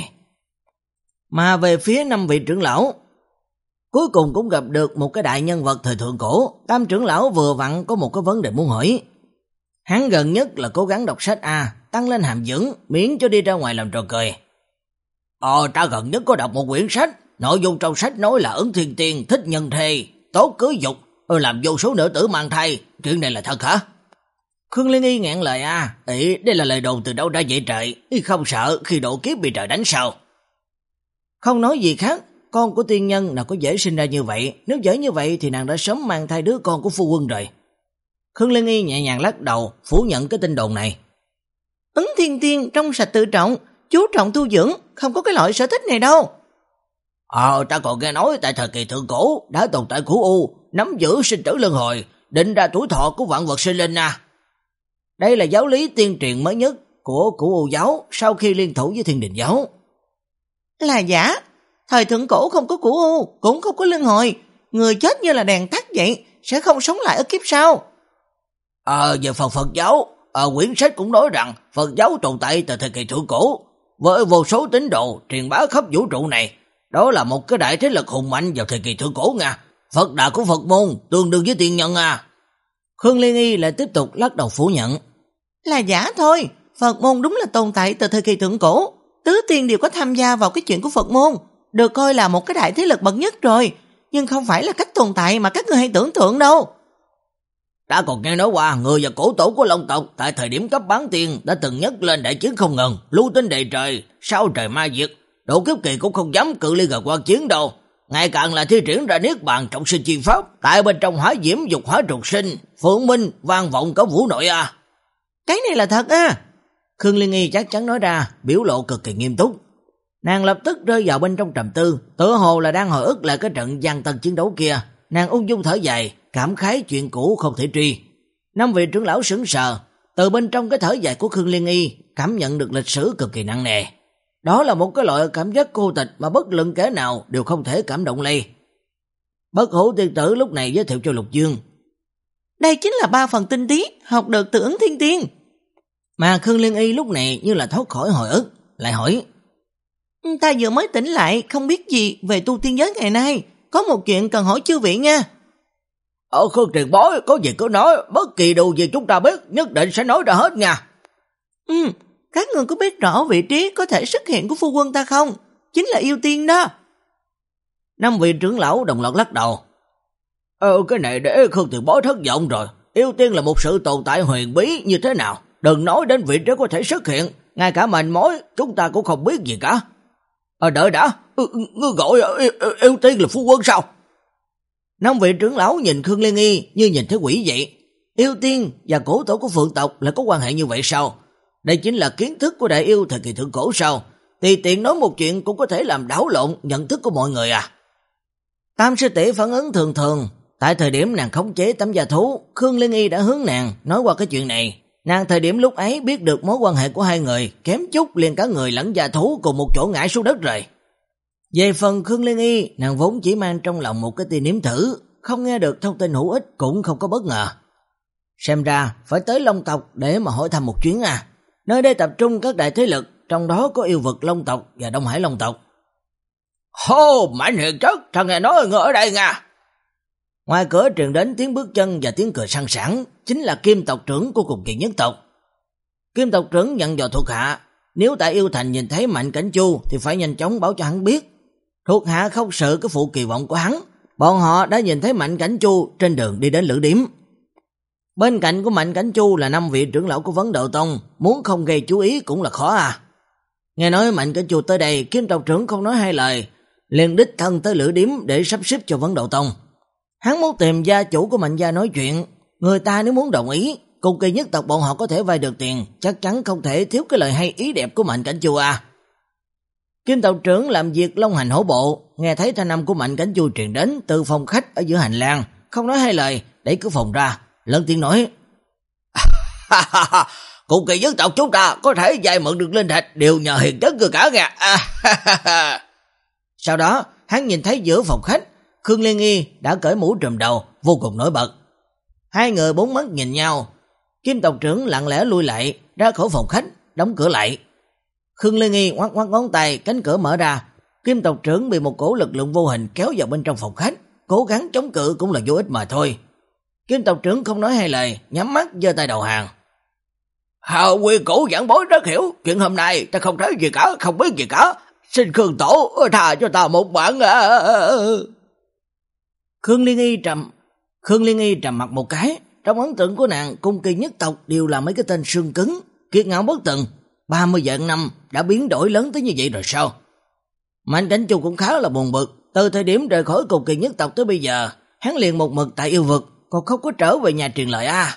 Mà về phía năm vị trưởng lão, cuối cùng cũng gặp được một cái đại nhân vật thời thượng cổ. Tam trưởng lão vừa vặn có một cái vấn đề muốn hỏi. Hắn gần nhất là cố gắng đọc sách A, tăng lên hàm dưỡng, miễn cho đi ra ngoài làm trò cười. Ờ, ta gần nhất có đọc một quyển sách, nội dung trong sách nói là Ứng Thiên Tiên thích nhân thê, tốt cưới dục, làm vô số nữ tử mang thai, chuyện này là thật hả? Khương Liên Y ngẹn lời à, ý, đây là lời đồn từ đâu ra vậy trời, không sợ khi độ kiếp bị trời đánh sao? Không nói gì khác, con của tiên nhân nào có dễ sinh ra như vậy, nếu dễ như vậy thì nàng đã sớm mang thai đứa con của phu quân rồi. Khương Liên Y nhẹ nhàng lắc đầu, phủ nhận cái tin đồn này. Ứng Thiên Tiên trong sạch tự trọng, chú trọng tu dưỡng, không có cái loại sở thích này đâu. Ờ, ta còn nghe nói tại thời kỳ thượng cổ đã tồn tại Cửu U, nắm giữ sinh tử luân hồi, định ra tuổi thọ của vạn vật sinh linh à. Đây là giáo lý tiên truyền mới nhất của Cửu U giáo sau khi liên thủ với Thiên Đình giáo. Là giả, thời thượng cổ không có Cửu U, cũng không có luân hồi, người chết như là đèn tắt vậy, sẽ không sống lại ở kiếp sau. Ờ, về phần Phật giáo, ở quyển sách cũng nói rằng Phật giáo tồn tại từ thời kỳ thượng cổ, với vô số tín đồ truyền bá khắp vũ trụ này. Đó là một cái đại thế lực hùng mạnh vào thời kỳ thượng cổ nha. Phật đạo của Phật môn tương đương với tiên nhân à. Khương Liên Y lại tiếp tục lắc đầu phủ nhận. Là giả thôi, Phật môn đúng là tồn tại từ thời kỳ thượng cổ. Tứ tiên đều có tham gia vào cái chuyện của Phật môn, được coi là một cái đại thế lực bậc nhất rồi, nhưng không phải là cách tồn tại mà các ngươi hay tưởng tượng đâu. Ta còn nghe nói qua người và cổ tổ của Long tộc tại thời điểm cấp bán tiên đã từng nhấc lên đại chiến không ngừng, lưu tinh đầy trời, sao trời ma diệt, độ kiếp kỳ cũng không dám cự ly gần quan chiến đâu. Ngày càng là thi triển ra niết bàn trọng sinh chi pháp, tại bên trong hỏa diễm dục hỏa trùng sinh, phượng minh vang vọng cả vũ nội à. Cái này là thật à? Khương Liên Y chắc chắn nói ra, biểu lộ cực kỳ nghiêm túc. Nàng lập tức rơi vào bên trong trầm tư, tựa hồ là đang hồi ức lại cái trận gian tân chiến đấu kia. Nàng ung dung thở dài, cảm khái chuyện cũ không thể truy. Năm vị trưởng lão sững sờ, từ bên trong cái thở dài của Khương Liên Y cảm nhận được lịch sử cực kỳ nặng nề. Đó là một cái loại cảm giác cô tịch mà bất luận kẻ nào đều không thể cảm động lây. Bất Hủ tiên tử lúc này giới thiệu cho Lục Dương. Đây chính là ba phần tinh tí học được từ Ứng Thiên Tiên. Mà Khương Liên Y lúc này như là thoát khỏi hồi ức, lại hỏi. Ta vừa mới tỉnh lại, không biết gì về tu tiên giới ngày nay, có một chuyện cần hỏi chư vị nha. Ở Khương tiền bối, có gì cứ nói, bất kỳ điều gì chúng ta biết, nhất định sẽ nói ra hết nha. Ừ, các người có biết rõ vị trí có thể xuất hiện của phu quân ta không? Chính là yêu tiên đó. Năm vị trưởng lão đồng loạt lắc đầu. Ờ, cái này để Khương tiền bối thất vọng rồi. yêu tiên là một sự tồn tại huyền bí như thế nào, đừng nói đến vị trí có thể xuất hiện, ngay cả manh mối chúng ta cũng không biết gì cả. Ờ đợi đã, ngươi gọi yêu, yêu tiên là phu quân sao? Năm vị trưởng lão nhìn Khương Liên Y như nhìn thấy quỷ vậy. Yêu tiên và cổ tổ của Phượng tộc lại có quan hệ như vậy sao? Đây chính là kiến thức của đại yêu thời kỳ thượng cổ sao? Tùy tiện nói một chuyện cũng có thể làm đảo lộn nhận thức của mọi người à? Tam sư tỷ phản ứng thường thường. Tại thời điểm nàng khống chế tấm da thú, Khương Liên Y đã hướng nàng nói qua cái chuyện này. Nàng thời điểm lúc ấy biết được mối quan hệ của hai người, kém chút liền cả người lẫn da thú cùng một chỗ ngã xuống đất rồi. Về phần Khương Liên Y, nàng vốn chỉ mang trong lòng một cái tia nếm thử, không nghe được thông tin hữu ích cũng không có bất ngờ. Xem ra phải tới Long tộc để mà hỏi thăm một chuyến à. Nơi đây tập trung các đại thế lực, trong đó có yêu vực Long tộc và Đông Hải Long tộc. Hô, Mạnh Hiền Chất, thằng nghe nói người ở đây nha. Ngoài cửa truyền đến tiếng bước chân và tiếng cười sang sảng, chính là Kim tộc trưởng của cùng kỳ nhất tộc. Kim tộc trưởng dặn dò thuộc hạ, nếu tại yêu thành nhìn thấy Mạnh Cảnh Chu thì phải nhanh chóng báo cho hắn biết. Thuộc hạ không sợ cái phụ kỳ vọng của hắn, bọn họ đã nhìn thấy Mạnh Cảnh Chu trên đường đi đến Lữ Điếm. Bên cạnh của Mạnh Cảnh Chu là năm vị trưởng lão của Vấn Đạo Tông, muốn không gây chú ý cũng là khó à. Nghe nói Mạnh Cảnh Chu tới đây, Kim tộc trưởng không nói hai lời, liền đích thân tới Lữ Điếm để sắp xếp cho Vấn Đạo Tông. Hắn muốn tìm gia chủ của Mạnh gia nói chuyện, người ta nếu muốn đồng ý, cùng kỳ nhất tộc bọn họ có thể vay được tiền, chắc chắn không thể thiếu cái lời hay ý đẹp của Mạnh Cảnh Chu à. Kim tộc trưởng làm việc long hành hổ bộ, nghe thấy thanh âm của Mạnh Cảnh Chu truyền đến từ phòng khách ở giữa hành lang, không nói hai lời, đẩy cửa phòng ra, lớn tiếng nói: cùng kỳ nhất tộc chúng ta có thể vay mượn được linh thạch đều nhờ Hiền Chất người cả nha. Sau đó, hắn nhìn thấy giữa phòng khách, Khương Liên Y đã cởi mũ trùm đầu, vô cùng nổi bật. Hai người bốn mắt nhìn nhau, Kim tộc trưởng lặng lẽ lui lại, ra khỏi phòng khách, đóng cửa lại. Khương Liên Y ngoắc ngoắc ngón tay, cánh cửa mở ra, Kim tộc trưởng bị một cổ lực lượng vô hình kéo vào bên trong phòng khách, cố gắng chống cự cũng là vô ích mà thôi. Kim tộc trưởng không nói hai lời, nhắm mắt giơ tay đầu hàng. Hào Nguyên cổ giảng bối rất hiểu, chuyện hôm nay ta không thấy gì cả, không biết gì cả, xin Khương tổ tha cho ta một bản à. Khương Liên Y trầm Khương Liên Y trầm mặt một cái, trong ấn tượng của nàng cung kỳ nhất tộc đều là mấy cái tên xương cứng, kiệt ngạo bất từng, ba mươi vạn năm đã biến đổi lớn tới như vậy rồi sao? Mạnh Cảnh Chu cũng khá là buồn bực, từ thời điểm rời khỏi cung kỳ nhất tộc tới bây giờ, hắn liền một mực tại yêu vực, còn không có trở về nhà truyền lời à.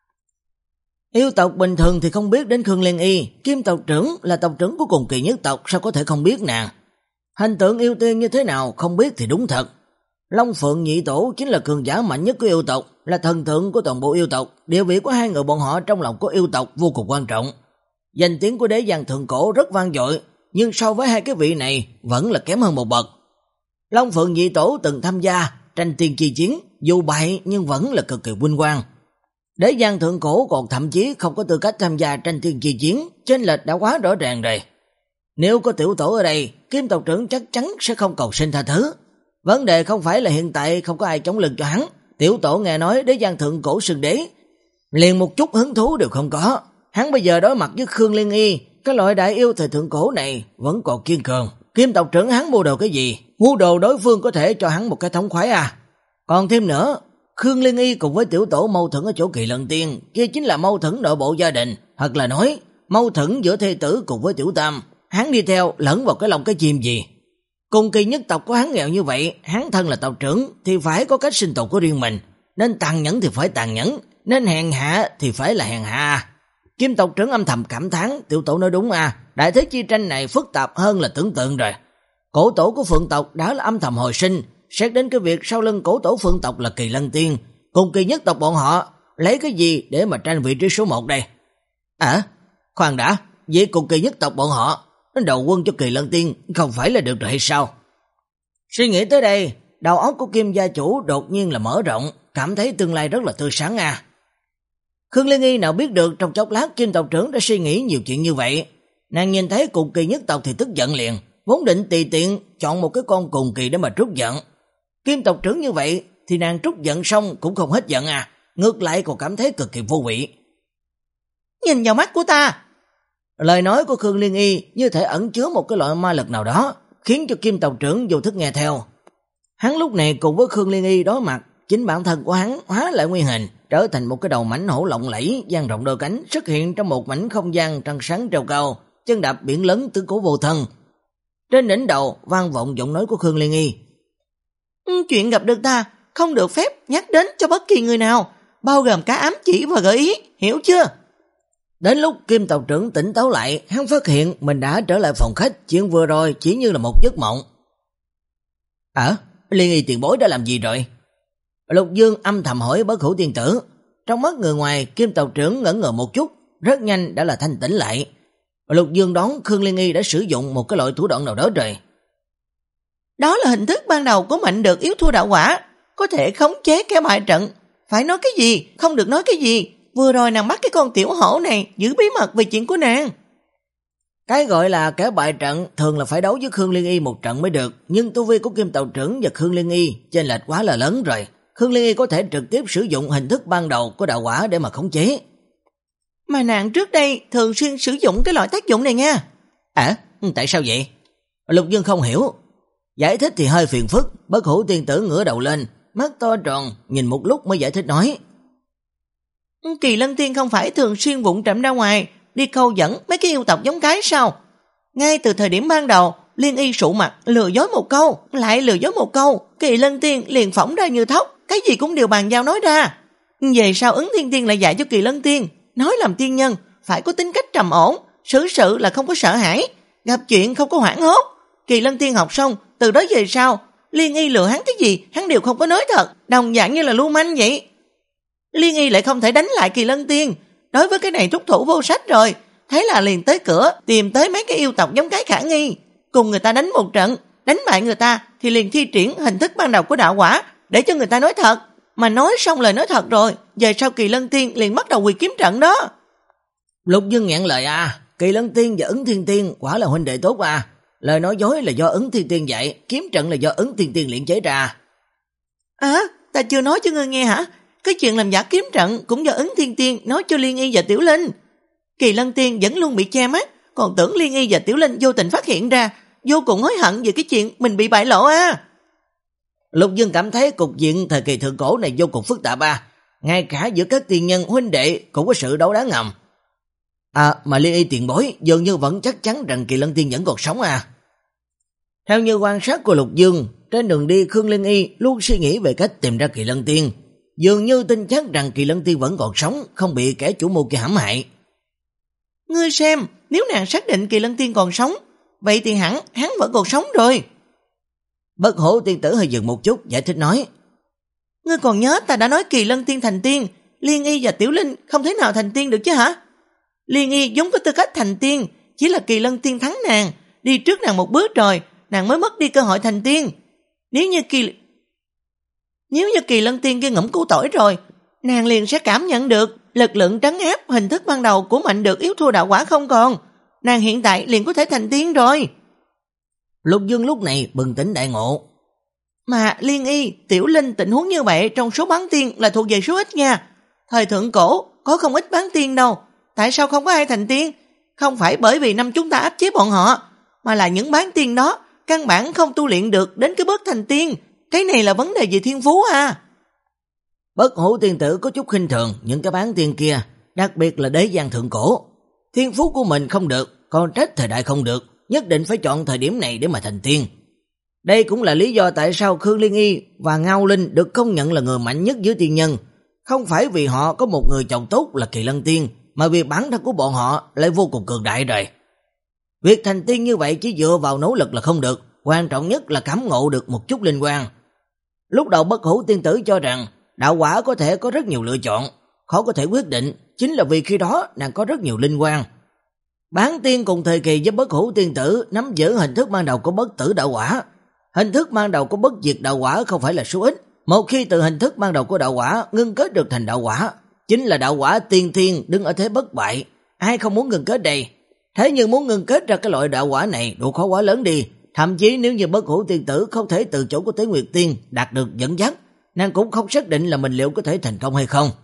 Yêu tộc bình thường thì không biết đến Khương Liên Y, Kim tộc trưởng là tộc trưởng của cùng kỳ nhất tộc, sao có thể không biết nàng? Hình tượng yêu tiên như thế nào không biết thì đúng thật. Long Phượng Nhị Tổ chính là cường giả mạnh nhất của yêu tộc, là thần tượng của toàn bộ yêu tộc, địa vị của hai người bọn họ trong lòng của yêu tộc vô cùng quan trọng. Danh tiếng của đế giang thượng cổ rất vang dội, nhưng so với hai cái vị này vẫn là kém hơn một bậc. Long Phượng Nhị Tổ từng tham gia tranh tiên chi chiến, dù bại nhưng vẫn là cực kỳ vinh quang. Đế giang thượng cổ còn thậm chí không có tư cách tham gia tranh tiên chi chiến, chênh lệch đã quá rõ ràng rồi. Nếu có tiểu tổ ở đây, Kim tộc trưởng chắc chắn sẽ không cầu xin tha thứ. Vấn đề không phải là hiện tại không có ai chống lưng cho hắn, tiểu tổ nghe nói đế giang thượng cổ xưng đế, liền một chút hứng thú đều không có. Hắn bây giờ đối mặt với Khương Liên Y, cái loại đại yêu thời thượng cổ này vẫn còn kiên cường. Kim tộc trưởng hắn mua đồ cái gì? Mua đồ đối phương có thể cho hắn một cái thống khoái à? Còn thêm nữa, Khương Liên Y cùng với tiểu tổ mâu thuẫn ở chỗ Kỳ Lân Tiên, kia chính là mâu thuẫn nội bộ gia đình, hoặc là nói mâu thuẫn giữa thê tử cùng với tiểu tam. Hắn đi theo lẫn vào cái lòng cái chim gì? Cùng kỳ nhất tộc của hắn nghèo như vậy, hắn thân là tộc trưởng thì phải có cách sinh tồn của riêng mình, nên tàn nhẫn thì phải tàn nhẫn, nên hèn hạ thì phải là hèn hạ. Kim tộc trưởng âm thầm cảm thán, tiểu tổ nói đúng à, đại thế chi tranh này phức tạp hơn là tưởng tượng rồi. Cổ tổ của Phượng tộc đã là âm thầm hồi sinh, xét đến cái việc sau lưng cổ tổ Phượng tộc là Kỳ Lân Tiên, cùng kỳ nhất tộc bọn họ lấy cái gì để mà tranh vị trí số một đây? À, khoan đã, vậy cùng kỳ nhất tộc bọn họ đầu quân cho Kỳ Lân Tiên không phải là được rồi hay sao? Suy nghĩ tới đây, đầu óc của Kim gia chủ đột nhiên là mở rộng, cảm thấy tương lai rất là tươi sáng à. Khương Liên Y nào biết được trong chốc lát Kim tộc trưởng đã suy nghĩ nhiều chuyện như vậy. Nàng nhìn thấy cùng kỳ nhất tộc thì tức giận liền, vốn định tùy tiện chọn một cái con cùng kỳ để mà trút giận. Kim tộc trưởng như vậy thì nàng trút giận xong cũng không hết giận à, ngược lại còn cảm thấy cực kỳ vô vị. Nhìn vào mắt của ta! Lời nói của Khương Liên Y như thể ẩn chứa một cái loại ma lực nào đó, khiến cho Kim tộc trưởng vô thức nghe theo. Hắn lúc này cùng với Khương Liên Y đối mặt, chính bản thân của hắn hóa lại nguyên hình, trở thành một cái đầu mãnh hổ lộng lẫy, dang rộng đôi cánh, xuất hiện trong một mảnh không gian trăng sáng treo cao, chân đạp biển lớn tứ cố vô thân. Trên đỉnh đầu vang vọng giọng nói của Khương Liên Y. Chuyện gặp được ta không được phép nhắc đến cho bất kỳ người nào, bao gồm cả ám chỉ và gợi ý, hiểu chưa? Đến lúc Kim tộc trưởng tỉnh táo lại, hắn phát hiện mình đã trở lại phòng khách, chuyện vừa rồi chỉ như là một giấc mộng. À, Liên Y tiền bối đã làm gì rồi? Lục Dương âm thầm hỏi Bất Hủ tiên tử. Trong mắt người ngoài, Kim tộc trưởng ngẩn ngơ một chút, rất nhanh đã là thanh tỉnh lại. Lục Dương đoán Khương Liên Y đã sử dụng một cái loại thủ đoạn nào đó rồi. Đó là hình thức ban đầu của mạnh được yếu thua đạo quả, có thể khống chế cái bại trận. Phải nói cái gì, không được nói cái gì. Vừa rồi nàng bắt cái con tiểu hổ này giữ bí mật về chuyện của nàng. Cái gọi là kẻ bại trận thường là phải đấu với Khương Liên Y một trận mới được, nhưng tu vi của Kim tộc trưởng và Khương Liên Y chênh lệch quá là lớn rồi. Khương Liên Y có thể trực tiếp sử dụng hình thức ban đầu của đạo quả để mà khống chế. Mà nàng trước đây thường xuyên sử dụng cái loại tác dụng này nha. À, tại sao vậy? Lục Dương không hiểu. Giải thích thì hơi phiền phức. Bất Hủ tiên tử ngửa đầu lên, mắt to tròn, nhìn một lúc mới giải thích nói. Kỳ Lân Tiên không phải thường xuyên vụng trộm ra ngoài, đi câu dẫn mấy cái yêu tộc giống cái sao? Ngay từ thời điểm ban đầu, Liên Y sụ mặt, lừa dối một câu, lại lừa dối một câu, Kỳ Lân Tiên liền phỏng ra như thóc, cái gì cũng đều bàn giao nói ra. Về sau Ứng Thiên Tiên lại dạy cho Kỳ Lân Tiên, nói làm tiên nhân, phải có tính cách trầm ổn, xử sự là không có sợ hãi, gặp chuyện không có hoảng hốt. Kỳ Lân Tiên học xong, từ đó về sau, Liên Y lừa hắn cái gì, hắn đều không có nói thật, đồng dạng như là lưu manh vậy. Liên Y lại không thể đánh lại Kỳ Lân Tiên, đối với cái này thúc thủ vô sách rồi, thế là liền tới cửa, tìm tới mấy cái yêu tộc giống cái khả nghi, cùng người ta đánh một trận, đánh bại người ta thì liền thi triển hình thức ban đầu của đạo quả, để cho người ta nói thật, mà nói xong lời nói thật rồi, về sau Kỳ Lân Tiên liền bắt đầu quỳ kiếm trận đó. Lục Dương ngẹn lời à, Kỳ Lân Tiên và Ứng Thiên Tiên quả là huynh đệ tốt à, lời nói dối là do Ứng Thiên Tiên dạy, kiếm trận là do Ứng Thiên Tiên luyện chế ra. À, ta chưa nói cho ngươi nghe hả? Cái chuyện làm giả kiếm trận cũng do Ứng Thiên Tiên nói cho Liên Y và Tiểu Linh. Kỳ Lân Tiên vẫn luôn bị che mắt, còn tưởng Liên Y và Tiểu Linh vô tình phát hiện ra, vô cùng hối hận về cái chuyện mình bị bại lộ à. Lục Dương cảm thấy cục diện thời kỳ thượng cổ này vô cùng phức tạp à, ngay cả giữa các tiên nhân huynh đệ cũng có sự đấu đá ngầm. À, mà Liên Y tiền bối dường như vẫn chắc chắn rằng Kỳ Lân Tiên vẫn còn sống à. Theo như quan sát của Lục Dương, trên đường đi Khương Liên Y luôn suy nghĩ về cách tìm ra Kỳ Lân Tiên, dường như tin chắc rằng Kỳ Lân Tiên vẫn còn sống, không bị kẻ chủ mưu kia hãm hại. Ngươi xem, nếu nàng xác định Kỳ Lân Tiên còn sống, vậy thì hẳn hắn vẫn còn sống rồi. Bất Hủ tiên tử hơi dừng một chút, giải thích nói. Ngươi còn nhớ ta đã nói Kỳ Lân Tiên thành tiên, Liên Y và Tiểu Linh không thể nào thành tiên được chứ hả? Liên Y giống có tư cách thành tiên, chỉ là Kỳ Lân Tiên thắng nàng, đi trước nàng một bước rồi, nàng mới mất đi cơ hội thành tiên. Nếu như Kỳ Nếu như Kỳ Lân Tiên kia ngẫm cứu tỏi rồi, nàng liền sẽ cảm nhận được lực lượng trấn áp hình thức ban đầu của mạnh được yếu thua đạo quả không còn. Nàng hiện tại liền có thể thành tiên rồi. Lục Dương lúc này bừng tỉnh đại ngộ. Mà Liên Y, Tiểu Linh tình huống như vậy trong số bán tiên là thuộc về số ít nha. Thời thượng cổ có không ít bán tiên đâu. Tại sao không có ai thành tiên? Không phải bởi vì năm chúng ta áp chế bọn họ, mà là những bán tiên đó căn bản không tu luyện được đến cái bước thành tiên. Cái này là vấn đề về thiên phú à. Bất Hủ tiên tử có chút khinh thường những cái bán tiên kia, đặc biệt là đế giang thượng cổ. Thiên phú của mình không được, còn trách thời đại không được, nhất định phải chọn thời điểm này để mà thành tiên. Đây cũng là lý do tại sao Khương Liên Y và Ngao Linh được công nhận là người mạnh nhất dưới tiên nhân. Không phải vì họ có một người chồng tốt là Kỳ Lân Tiên, mà vì bản thân của bọn họ lại vô cùng cường đại rồi. Việc thành tiên như vậy chỉ dựa vào nỗ lực là không được, quan trọng nhất là cảm ngộ được một chút linh quang. Lúc đầu Bất Hủ tiên tử cho rằng đạo quả có thể có rất nhiều lựa chọn, khó có thể quyết định, chính là vì khi đó nàng có rất nhiều linh quang. Bán tiên cùng thời kỳ với Bất Hủ tiên tử nắm giữ hình thức ban đầu của bất tử đạo quả. Hình thức ban đầu của bất diệt đạo quả không phải là số ít, một khi từ hình thức ban đầu của đạo quả ngưng kết được thành đạo quả, chính là đạo quả tiên thiên đứng ở thế bất bại. Ai không muốn ngưng kết đây? Thế nhưng muốn ngưng kết ra cái loại đạo quả này độ khó quá lớn đi. Thậm chí nếu như Bất Hủ tiên tử không thể từ chỗ của Tế Nguyệt Tiên đạt được dẫn dắt, nàng cũng không xác định là mình liệu có thể thành công hay không.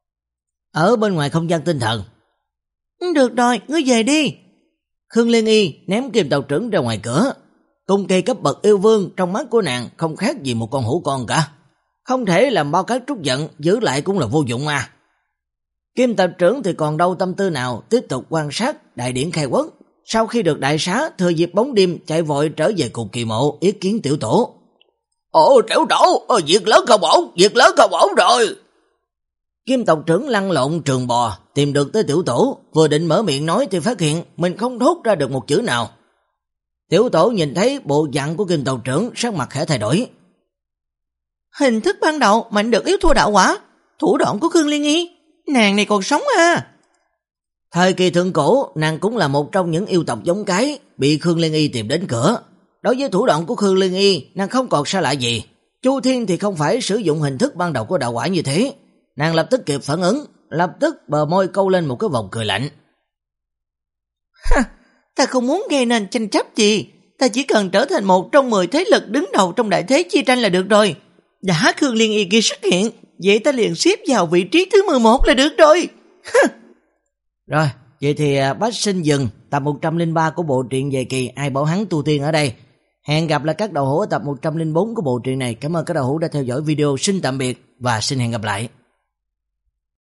Ở bên ngoài không gian tinh thần. Được rồi, ngươi về đi. Khương Liên Y ném Kim tộc trưởng ra ngoài cửa. Cung kỳ cấp bậc yêu vương trong mắt của nàng không khác gì một con hổ con cả. Không thể làm bao cát trút giận, giữ lại cũng là vô dụng mà. Kim tộc trưởng thì còn đâu tâm tư nào tiếp tục quan sát đại điển khai quốc. Sau khi được đại xá, thừa dịp bóng đêm chạy vội trở về cục kỳ mộ ý kiến tiểu tổ. Ồ tiểu tổ, việc lớn không ổn, việc lớn không ổn rồi. Kim tộc trưởng lăn lộn trường bò, tìm được tới tiểu tổ, vừa định mở miệng nói thì phát hiện mình không thốt ra được một chữ nào. Tiểu tổ nhìn thấy bộ dạng của Kim tộc trưởng, sắc mặt khẽ thay đổi. Hình thức ban đầu mạnh được yếu thua đạo quả, thủ đoạn của Khương Liên Y, nàng này còn sống à. Thời kỳ thượng cổ, nàng cũng là một trong những yêu tộc giống cái, bị Khương Liên Y tìm đến cửa. Đối với thủ đoạn của Khương Liên Y, nàng không còn xa lạ gì. Chu Thiên thì không phải sử dụng hình thức ban đầu của đạo quả như thế. Nàng lập tức kịp phản ứng, lập tức bờ môi câu lên một cái vòng cười lạnh. Ha, ta không muốn gây nên tranh chấp gì, ta chỉ cần trở thành một trong mười thế lực đứng đầu trong đại thế chi tranh là được rồi. Đã Khương Liên Y kia xuất hiện, vậy ta liền xếp vào vị trí thứ mười một là được rồi. Rồi, vậy thì bách sinh dừng tập một trăm lẻ ba của bộ truyện về kỳ Ai Bảo Hắn Tu Tiên ở đây. Hẹn gặp lại các đầu hữu ở tập một trăm lẻ bốn của bộ truyện này. Cảm ơn các đầu hữu đã theo dõi video. Xin tạm biệt và xin hẹn gặp lại.